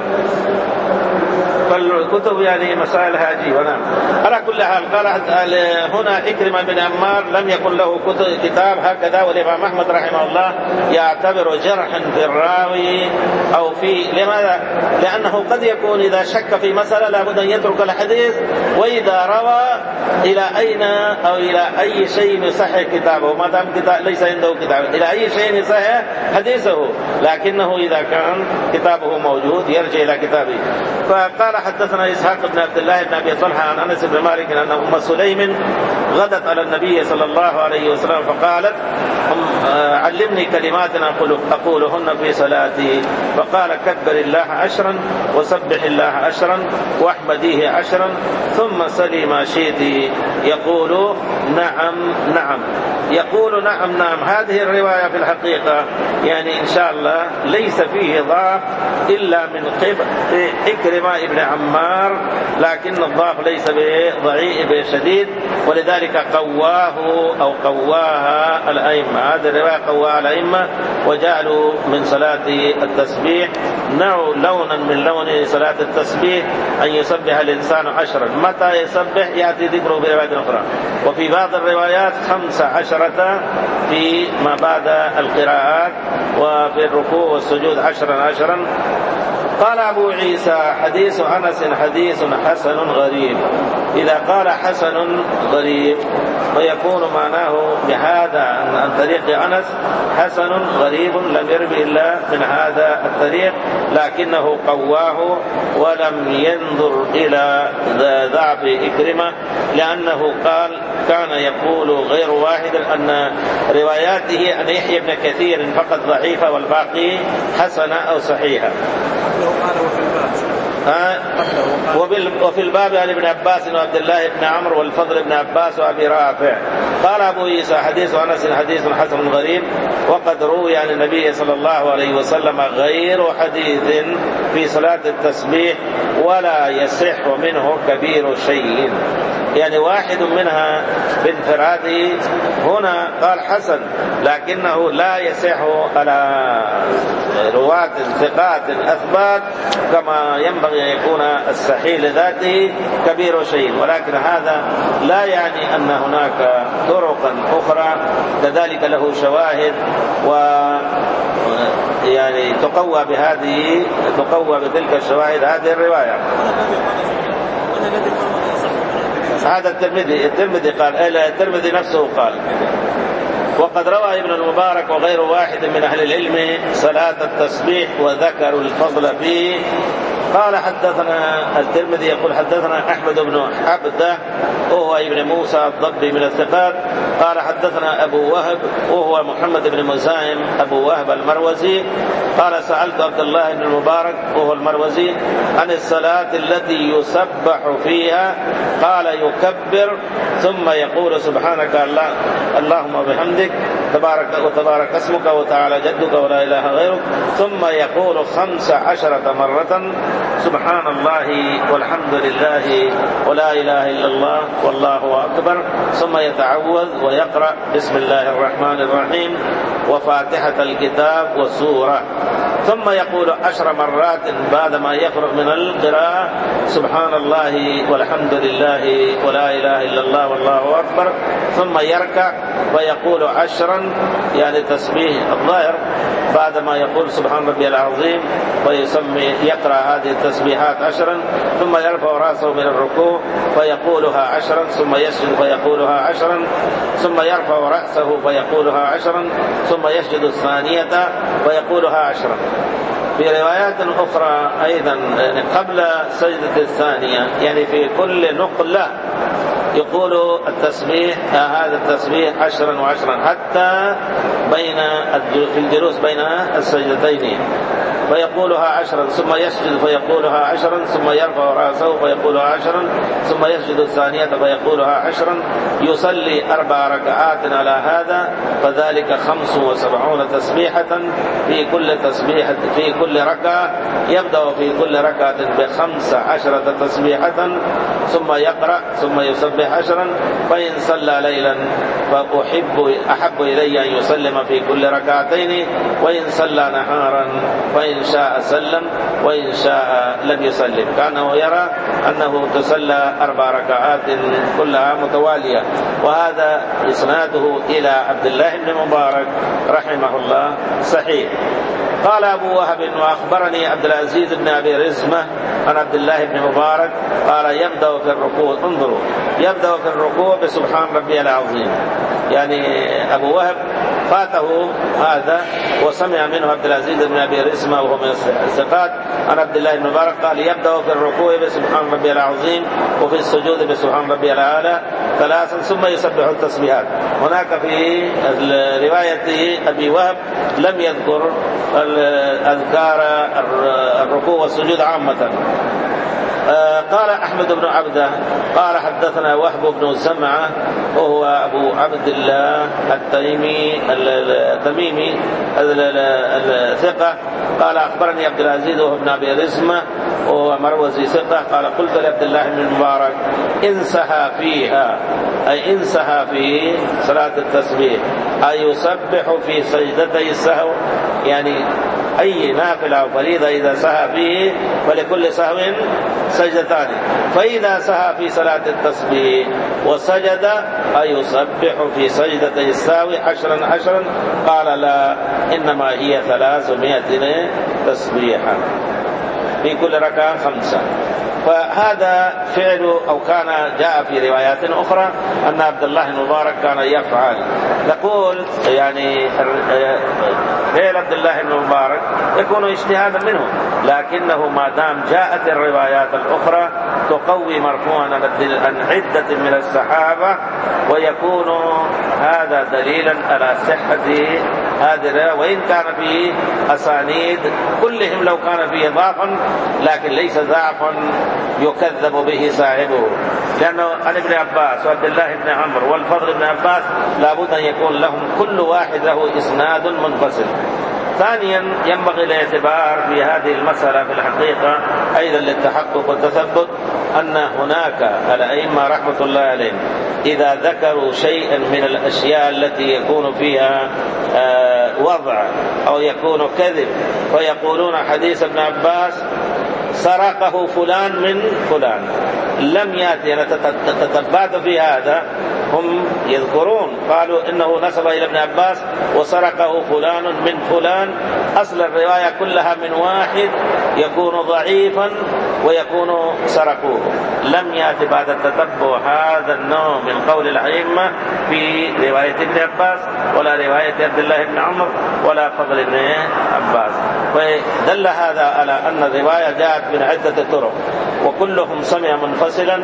فالكتب يعني مسائل عجيبة. نعم. على كل حال قال هنا إكرمة بن عمار لم يكن له كتاب هكذا، والإمام أحمد رحمه الله يعتبر جرحا في الراوي أو في، لماذا؟ لأنه قد يكون إذا شك في مسألة لابد أن يترك الحديث، وإذا روى إلى أين أو إلى أي شيء يصحح كتابه، ما دام كتاب ليس عنده كتاب إلى أي شيء يصحح حديثه، لكنه إذا كان كتابه موجود يرجع إلى كتابه. فقال: حدثنا إسحاق بن عبد الله بن أبي طلحة عن أنس بن مالك أن أم سليم غدت على النبي صلى الله عليه وسلم فقالت: علمني كلمات أقول أقولهن في صلاتي، فقال: كبر الله عشرا، وسبح الله عشرا، واحمديه عشرا، ثم ثم سلي ما شئت يقول نعم نعم يقول نعم نعم. هذه الرواية في الحقيقة يعني إن شاء الله ليس فيه ضعف إلا من قبل إكرمة ابن عمار، لكن الضعف ليس ضعيف بشديد، ولذلك قواه أو قواها الأئمة. هذه الرواية قواها الأئمة وجعلوا من صلاة التسبيح نوع لونا من لون صلاة التسبيح أن يسبح الإنسان عشرا. متى يسبح يأتي ذكره برواية أخرى، وفي بعض الروايات خمس عشرة في ما بعد القراءات، وفي الركوع والسجود عشرا عشرا. قال أبو عيسى حديث أنس حديث حسن غريب. إذا قال حسن غريب فيكون معناه بهذا عن طريق أنس حسن غريب لم يروي إلا من هذا الطريق، لكنه قواه ولم ينظر إلى ضعف إكرمة، لأنه قال كان يقول غير واحد أن رواياته عن يحيى بن كثير فقط ضعيفة والباقي حسنة أو صحيحة. وفي الباب عن ابن عباس وعبد الله بن عمرو والفضل بن عباس وابي رافع. قال ابو عيسى حديث انس حديث حسن غريب، وقد روي عن النبي صلى الله عليه وسلم غير حديث في صلاة التسبيح ولا يصح منه كبير شيء، يعني واحد منها بانفراده. هنا قال حسن لكنه لا يصح على رواة ثقات أثبات كما ينبغي أن يكون الصحيح لذاته كبير شيء، ولكن هذا لا يعني أن هناك طرقا أخرى كذلك له شواهد و يعني تقوى بهذه تقوى بتلك الشواهد هذه الرواية. هذا الترمذي الترمذي قال الترمذي نفسه قال. وقد روى ابن المبارك وغير واحد من أهل العلم صلاة التسبيح وذكروا الفضل فيه. قال حدثنا الترمذي يقول حدثنا أحمد بن عبده وهو ابن موسى الضبي من الثقات. قال حدثنا أبو وهب وهو محمد بن مزاحم أبو وهب المروزي. قال سألت عبد الله بن المبارك وهو المروزي عن الصلاة التي يسبح فيها، قال يكبر ثم يقول سبحانك الله اللهم وبحمدك تبارك وتبارك اسمك وتعالى جدك ولا إله غيرك، ثم يقول خمس عشرة مرة سبحان الله والحمد لله ولا إله إلا الله والله أكبر، ثم يتعوذ ويقرأ بسم الله الرحمن الرحيم وفاتحة الكتاب والسورة، ثم يقول عشر مرات بعدما يفرغ من القراءة سبحان الله والحمد لله ولا إله إلا الله والله أكبر، ثم يركع ويقول عشرا يعني تسبيح الظاهر بعدما يقول سبحان ربي العظيم ويسمي يقرأ هذه التسبيحات عشرا، ثم يرفع رأسه من الركوع فيقولها عشرا، ثم يسجد فيقولها عشرا، ثم يرفع رأسه فيقولها عشرا، ثم يسجد الثانية فيقولها عشرا. في روايات أخرى أيضا قبل سجدة الثانية يعني في كل نقلة يقول التسبيح هذا التسبيح عشرا وعشرا حتى بين في الجلوس بين السجدتين فيقولها عشرا، ثم يسجد فيقولها عشرا، ثم يرفع رأسه فيقولها عشرا، ثم يسجد الثانية فيقولها عشرا. يصلي أربع ركعات على هذا، فذلك خمس وسبعون تسبيحة في كل تسبيحة في كل ركعة، يبدأ في كل ركعة بخمس عشرة تسبيحة، ثم يقرأ ثم يسبح عشرا. فإن صلى ليلا فأحب أحب إلي أن يسلم في كل ركعتين، وإن صلى نهارا فإن شاء سلم وإن شاء لم يسلم. كأنه يرى أنه تسلى أربع ركعات كلها متوالية. وهذا إسناده إلى عبد الله بن مبارك رحمه الله صحيح. قال أبو وهب وأخبرني عبد العزيز بن أبي رزمة عن عبد الله بن مبارك قال يبدأ في الركوع، انظروا يبدأ في الركوع بسبحان ربي العظيم، يعني أبو وهب فاته هذا وسمع منه عبد العزيز بن أبي رزمة وهو من الثقات عن عبد الله بن مبارك قال يبدأ في الركوع بسبحان ربي العظيم وفي السجود بسبحان ربي الأعلى ثلاثا ثم يسبح التسبيحات. هناك في رواية أبي وهب لم يذكر أذكار الركوع والسجود عامة، قال أحمد بن عبده قال حدثنا وهب بن زمعة وهو أبو عبد الله التيمي التميمي الثقة قال أخبرني عبد العزيز وهو ابن أبي رزمة وهو مروزي ثقة قال قلت لعبد الله بن المبارك إن سهى فيها أي إن سهى في صلاة التسبيح أي يسبح في سجدتي السهو، يعني أي نافلة أو فريضة إذا سهى فيه فلكل سهو سجدتان، فإذا سهى في صلاة التسبيح وسجد أي يسبح في سجدتي السهو عشرا عشرا، قال لا إنما هي ثلاثمائة تسبيحا في كل ركعة خمسة. فهذا فعل أو كان جاء في روايات أخرى أن عبد الله المبارك كان يفعل. نقول يعني فعل عبد الله المبارك يكون اجتهادا منه، لكنه ما دام جاءت الروايات الأخرى تقوي مرفوعا عن عدة من الصحابة، ويكون هذا دليلا على صحة هذا، وإن كان فيه أسانيد كلهم لو كان فيه ضعف لكن ليس ضعفا يكذب به صاحبه، لأنه عن ابن عباس وعبد الله بن عمرو والفضل بن عباس لابد أن يكون لهم كل واحد له إسناد منفصل. ثانيا ينبغي الاعتبار في هذه المسألة في الحقيقة أيضا للتحقق والتثبت أن هناك الأئمة رحمة الله عليهم إذا ذكروا شيئا من الأشياء التي يكون فيها وضع أو يكون كذب فيقولون حديث ابن عباس سرقه فلان من فلان، لم يأتي. أنا تتبعت في هذا، هم يذكرون قالوا إنه نسب إلى ابن عباس وسرقه فلان من فلان، أصل الرواية كلها من واحد يكون ضعيفا ويكون سرقوه. لم يأتي بعد التتبع هذا النوع من قول الأئمة في رواية ابن عباس ولا رواية عبد الله بن عمرو ولا فضل بن عباس، فدل هذا على أن الرواية جاءت من عدة طرق وكلهم سمع منفصلا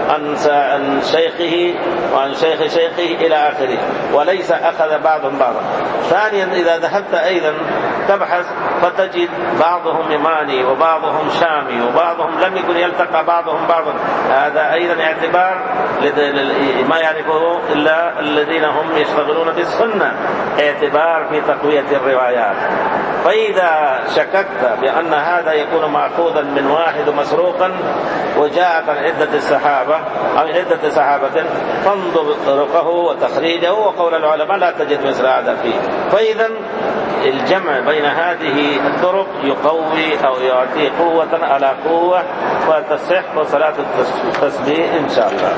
عن شيخه وعن شيخ شيخه إلى آخره، وليس أخذ بعضهم بعضا. ثانيا إذا ذهبت أيضا تبحث فتجد بعضهم يماني وبعضهم شامي وبعضهم لم يكن يلتقى بعضهم بعضا، هذا أيضا اعتبار ما يعرفه إلا الذين هم يشتغلون بالسنة، اعتبار في تقوية الروايات. فإذا شككت بأن هذا يكون مأخوذا من واحد مسروقا وجاءت عن عدة الصحابة أو عدة صحابة فانظر طرقه وتخريجه وقول العلماء لا تجد مثل هذا فيه. فإذا الجمع بين هذه الطرق يقوي أو يعطي قوة على قوة وتصح صلاة التسبيح إن شاء الله.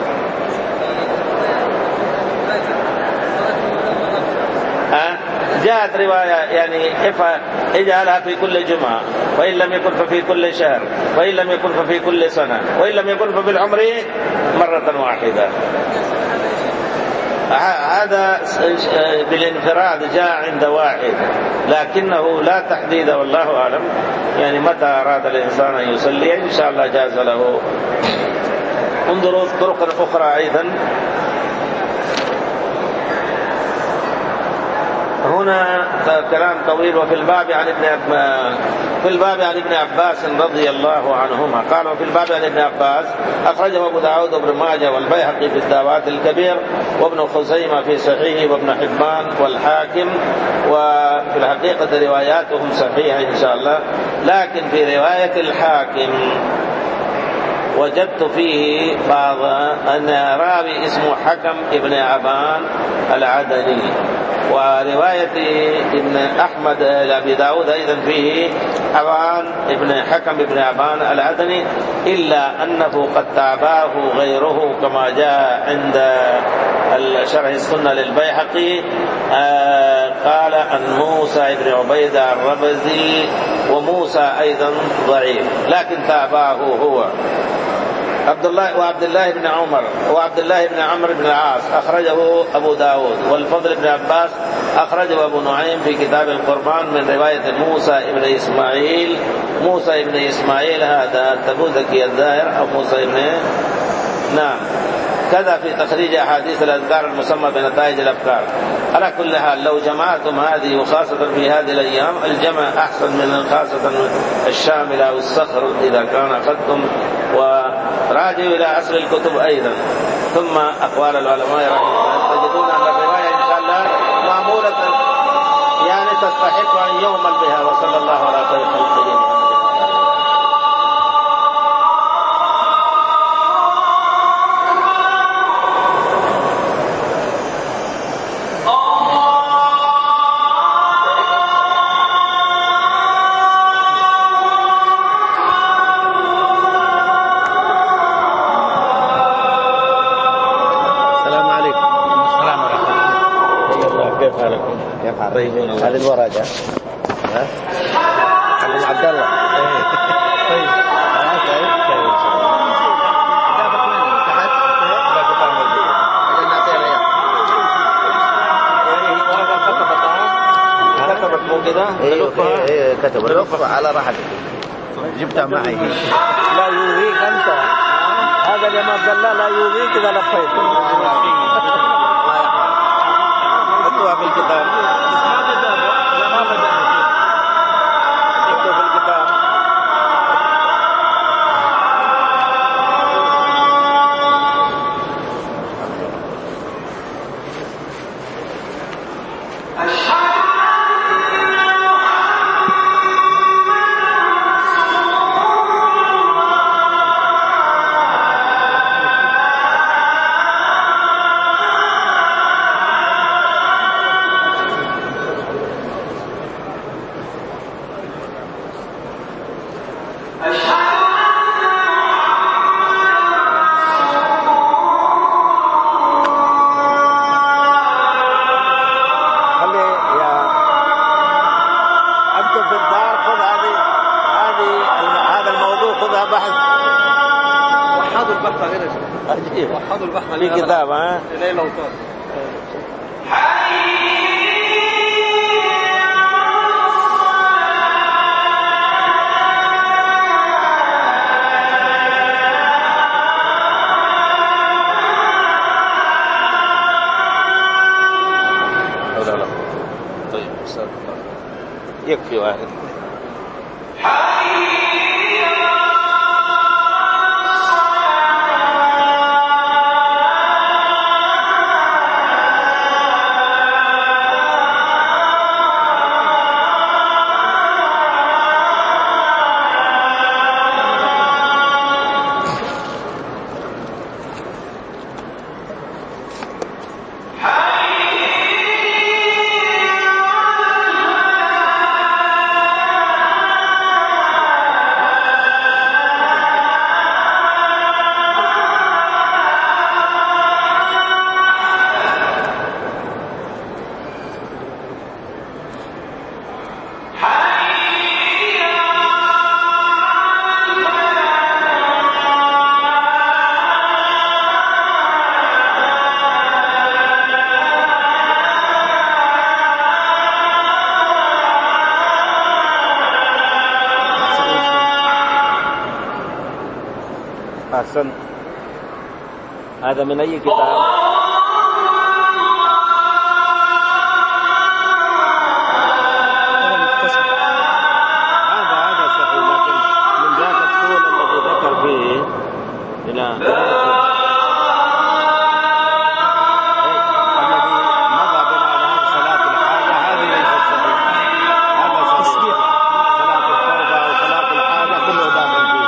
جاءت رواية يعني اجعلها في كل جمعة، وإن لم يكن ففي كل شهر، وإن لم يكن ففي كل سنة، وإن لم يكن ففي العمر مرة واحدة. هذا بالانفراد جاء عند واحد، لكنه لا تحديد والله أعلم، يعني متى أراد الإنسان أن يصلي إن شاء الله جاز له. انظروا طرق أخرى أيضا. هنا كلام طويل. وفي الباب عن ابن عباس في الباب عن ابن عباس رضي الله عنهما قال وفي الباب عن ابن عباس أخرجه أبو داود وابن ماجه والبيهقي في الدعوات الكبير وابن خزيمة في صحيحه وابن حبان والحاكم، وفي الحقيقة رواياتهم صحيحة إن شاء الله، لكن في رواية الحاكم وجدت فيه بعض أن راوي اسمه حكم ابن عبان العدني، ورواية ابن أحمد لأبي داود أيضا فيه عبان ابن حكم ابن عبان العدني، إلا أنه قد تابعه غيره كما جاء عند شرح السنة للبيهقي. آه قال عن موسى بن عبيدة الربزي، وموسى أيضا ضعيف لكن تابعه هو. عبد الله وعبد الله بن عمر وعبد الله بن عمرو بن العاص أخرجه أبو داود، والفضل بن عباس أخرجه أبو نعيم في كتاب القربان من رواية موسى بن إسماعيل. موسى بن إسماعيل هذا التبوذكي الظاهر أو موسى بن نعم كذا في تخريج أحاديث الأذكار المسمى بنتائج الأفكار. على كل حال لو جمعتم هذه وخاصة في هذه الأيام الجمع أحسن من خاصة الشاملة أو الصخر إذا كان أخذتم. وراجعوا إلى أصل الكتب أيضا. ثم أقوال العلماء تجدون أن الرواية إن شاء الله مأمورة يعني تستحق أن يؤمل بها. وصلى الله على خير خلقه. هذه الورقة ها حق عبد الله. طيب كتب الرفع على راحتك جبتها معي. لا يؤذيك أنت هذا اليوم عبد الله لا يؤذيك إذا لفيت. اكتبها في الكتاب. اكتبها في الكتاب. وحضوا البحث في كتاب ها ليلة وطار. طيب يكفي واحد. أحسن. هذا من أي كتاب؟ هذا هذا صحيح لكن من ذاك الطول الذي ذكر فيه إلى الذي مضى بنا على هذه صلاة الحاجة هذه ليست صحيحة. هذا صحيح. صلاة التوبة وصلاة الحاجة كله داخل فيه.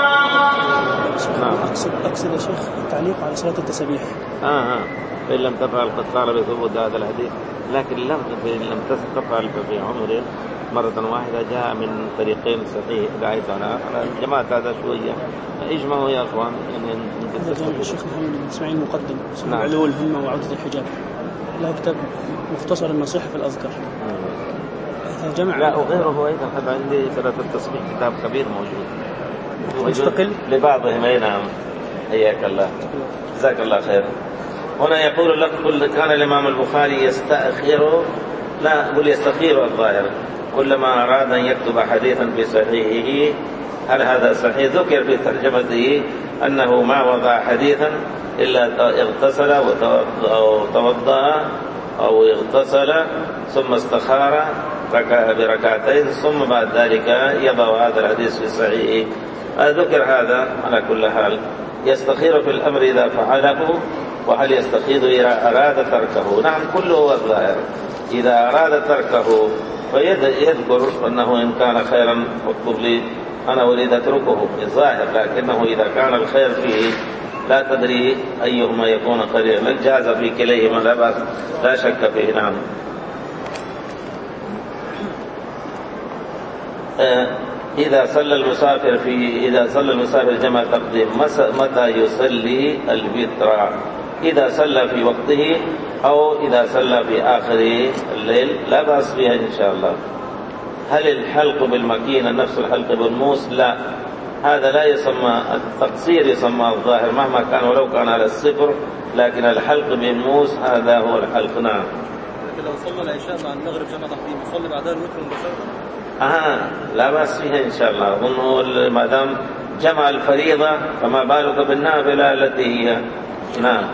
أقصد أقصد يا شيخ التعليق على صلاة التسبيح. آه آه فإن لم تفعل قد قال بثبوت هذا الحديث، لكن لم فإن لم تفعل ففي عمر مرة واحدة جاء من طريقين صحيح دعيت أنا جماعة هذا شوية اجمعوا يا أخوان. يعني الشيخ محمد بن إسماعيل مقدم اسمه علو الهمة وعودة الحجاب، له كتاب مختصر النصيحة في الأذكار. آه. جمع لا وغيره أيضا حتى عندي صلاة التسبيح كتاب كبير موجود مستقل لبعضهم. أي نعم حياك الله جزاك الله خير. هنا يقول لك كل كان الإمام البخاري يستأخر لا يقول يستخير الظاهر كلما أراد أن يكتب حديثا في صحيحه. هل هذا صحيح؟ ذكر في ترجمته أنه ما وضع حديثا إلا اغتسل وتوضأ أو اغتسل ثم استخار ركع بركعتين ثم بعد ذلك يضع هذا الحديث في الصحيح. ذكر هذا على كل حال. يستخير في الأمر إذا فعله، وهل يستخير إذا أراد تركه؟ نعم كله الظاهر. إذا أراد تركه فيذكر أنه إن كان خيرا واكتب لي أنا أريد أتركه الظاهر، لكنه إذا كان الخير فيه لا تدري أيهما يكون خيرا، جاز في كليهما لا بأس لا شك فيه. نعم. إذا صلى المسافر في إذا صلى المسافر جمع تقديم متى يصلي الوتر؟ إذا صلى في وقته أو إذا صلى في آخر الليل لا بأس بها إن شاء الله. هل الحلق بالمكينة نفس الحلق بالموس؟ لا، هذا لا يسمى التقصير، يسمى الظاهر مهما كان ولو كان على الصفر، لكن الحلق بالموس هذا هو الحلق. نعم. لكن لو صلى العشاء مع المغرب جمع تقديم يصلي بعدها الوتر مباشرة؟ آه لا بأس فيها إن شاء الله. أظن ما دام جمع الفريضة فما بالك بالنافلة التي هي. نعم.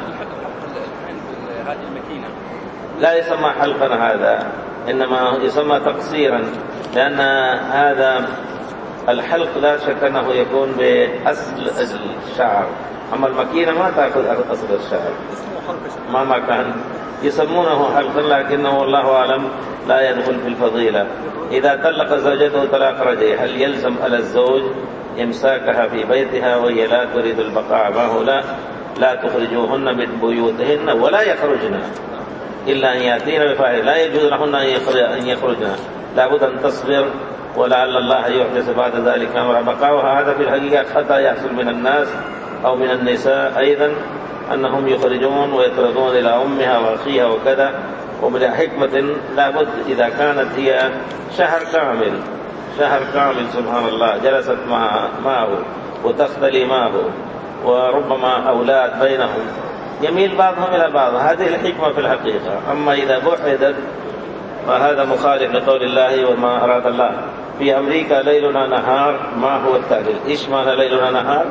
لا يسمى حلقا هذا، إنما يسمى تقصيرا، لأن هذا الحلق لا شك أنه يكون بأصل الشعر، أما المكينة ما تأخذ أصل الشعر مهما كان. يسمونه حلقا لكنه والله أعلم لا يدخل في الفضيلة. إذا طلق زوجته طلاق رجعي هل يلزم على الزوج إمساكها في بيتها وهي لا تريد البقاء معه؟ لا، لا تخرجوهن من بيوتهن ولا يخرجن إلا أن يأتين بفاحشة، لا يجوز لهن أن يخرجن، لابد أن تصبر ولعل الله يحدث بعد ذلك أمر بقاؤها. هذا في الحقيقة خطأ يحصل من الناس أو من النساء أيضا، أنهم يخرجون ويطردون إلى أمها وأخيها وكذا، ومن حكمة لابد إذا كانت هي شهر كامل شهر كامل سبحان الله جلست معه وتختلي معه وربما أولاد بينهم يميل بعضهم إلى بعض، هذه الحكمة في الحقيقة. أما إذا بحثت فهذا مخالف لقول الله وما أراد الله. في أمريكا ليلنا نهار، ما هو التعليل؟ إيش معنى ليلنا نهار؟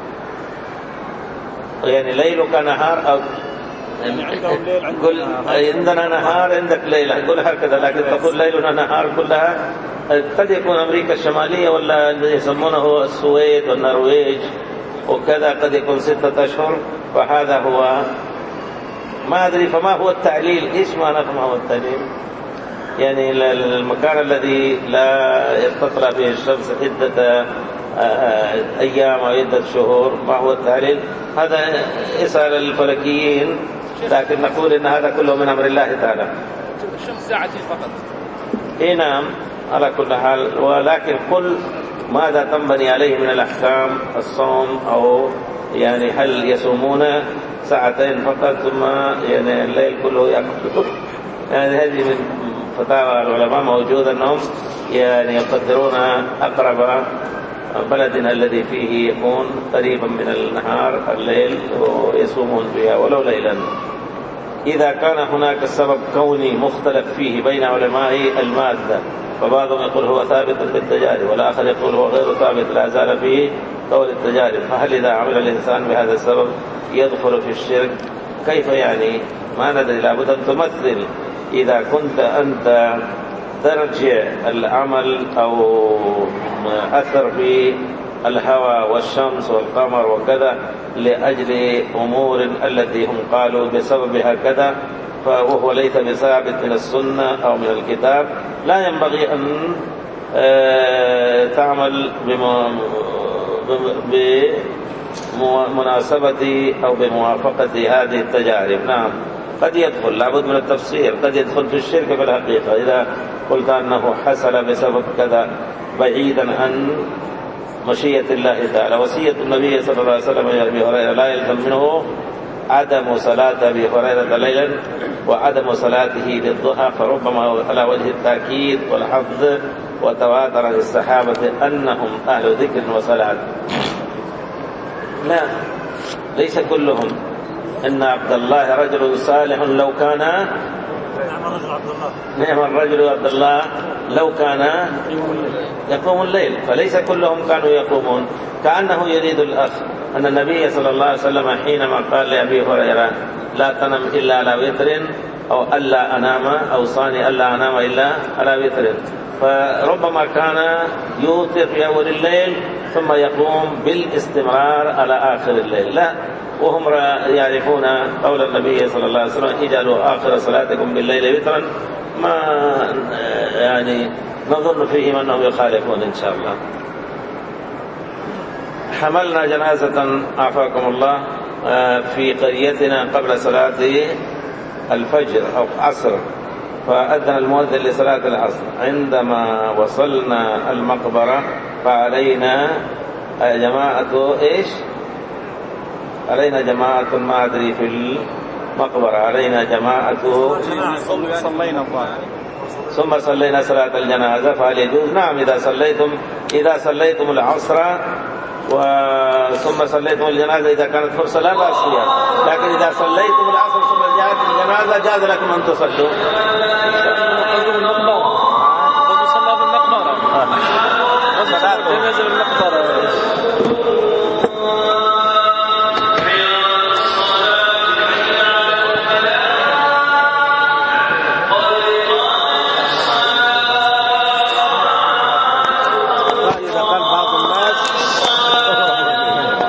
يعني ليلك نهار أو قل عندنا نهار عندك ليلة، قل هكذا، لكن تقول ليلنا نهار كلها. قد يكون أمريكا الشمالية ولا يسمونه السويد والنرويج وكذا قد يكون ستة أشهر، وهذا هو ما أدري. فما هو التعليل؟ إيش معنى ما هو التعليل؟ يعني المكان الذي لا تطلع فيه الشمس عدة أيام أو عدة شهور، ما هو التعليل؟ هذا يسأل الفلكيين، لكن نقول إن هذا كله من أمر الله تعالى. الشمس ساعتين فقط. إيه نعم على كل حال. ولكن قل ماذا تنبني عليه من الأحكام؟ الصوم أو يعني هل يصومون ساعتين فقط ثم يعني الليل كله يأكل؟ يعني هذه من فتاوى العلماء موجودة أنهم يعني يقدرون أقرب بلد الذي فيه يكون قريبا من النهار الليل ويصومون فيها ولو ليلا. إذا كان هناك السبب كوني مختلف فيه بين علماء المادة، فبعضهم يقول هو ثابت بالتجارب والآخر يقول هو غير ثابت لا زال فيه قول التجارب، فهل إذا عمل الإنسان بهذا السبب يدخل في الشرك؟ كيف يعني؟ ما ندري، لابد أن تمثل. إذا كنت أنت ترجع العمل أو أثر في الهواء والشمس والقمر وكذا لأجل أمور التي هم قالوا بسببها كذا، فهو ليس بثابت من السنة أو من الكتاب، لا ينبغي أن تعمل بمناسبة أو بموافقة هذه التجارب. نعم قد يدخل، لابد من التفسير، قد يدخل في الشرك في الحقيقة إذا قلت أنه حصل بسبب كذا بعيدا عن مشيئة الله تعالى. وصية النبي صلى الله عليه وسلم يا أبي هريرة لا يلزم منه عدم صلاة أبي هريرة ليلا وعدم صلاته للضحى، فربما على وجه التأكيد والحفظ، وتواتر للصحابة أنهم أهل ذكر وصلاة. لا ليس كلهم. إن عبد الله رجل صالح لو كان نعم الرجل عبد الله لو كان يقوم الليل، فليس كلهم كانوا يقومون. كأنه يريد الأخ أن النبي صلى الله عليه وسلم حينما قال لأبي هريرة لا تنم إلا على وتر أو ألا أنام، أوصاني ألا أنام إلا على وتر، فربما كان يوتر في أول الليل ثم يقوم بالاستمرار على آخر الليل. لا، وهم يعرفون قول النبي صلى الله عليه وسلم: اجعلوا آخر صلاتكم بالليل وترا. ما يعني نظن فيهم أنهم يخالفون إن شاء الله. حملنا جنازة عافاكم الله في قريتنا قبل صلاة الفجر أو عصر، فأذن المؤذن لصلاة العصر. عندما وصلنا المقبرة فعلينا جماعة إيش؟ علينا جماعة ما أدري في المقبرة، علينا جماعة صلينا الظهر ثم صلينا صلاة الجنازة. فهل يجوز؟ نعم، إذا صليتم إذا صليتم العصر وثم صليتم الجنازة إذا كانت فرصة لا بأس فيها، لكن إذا صليتم العصر ثم جاءت الجنازة جاز لكم أن تصلوا.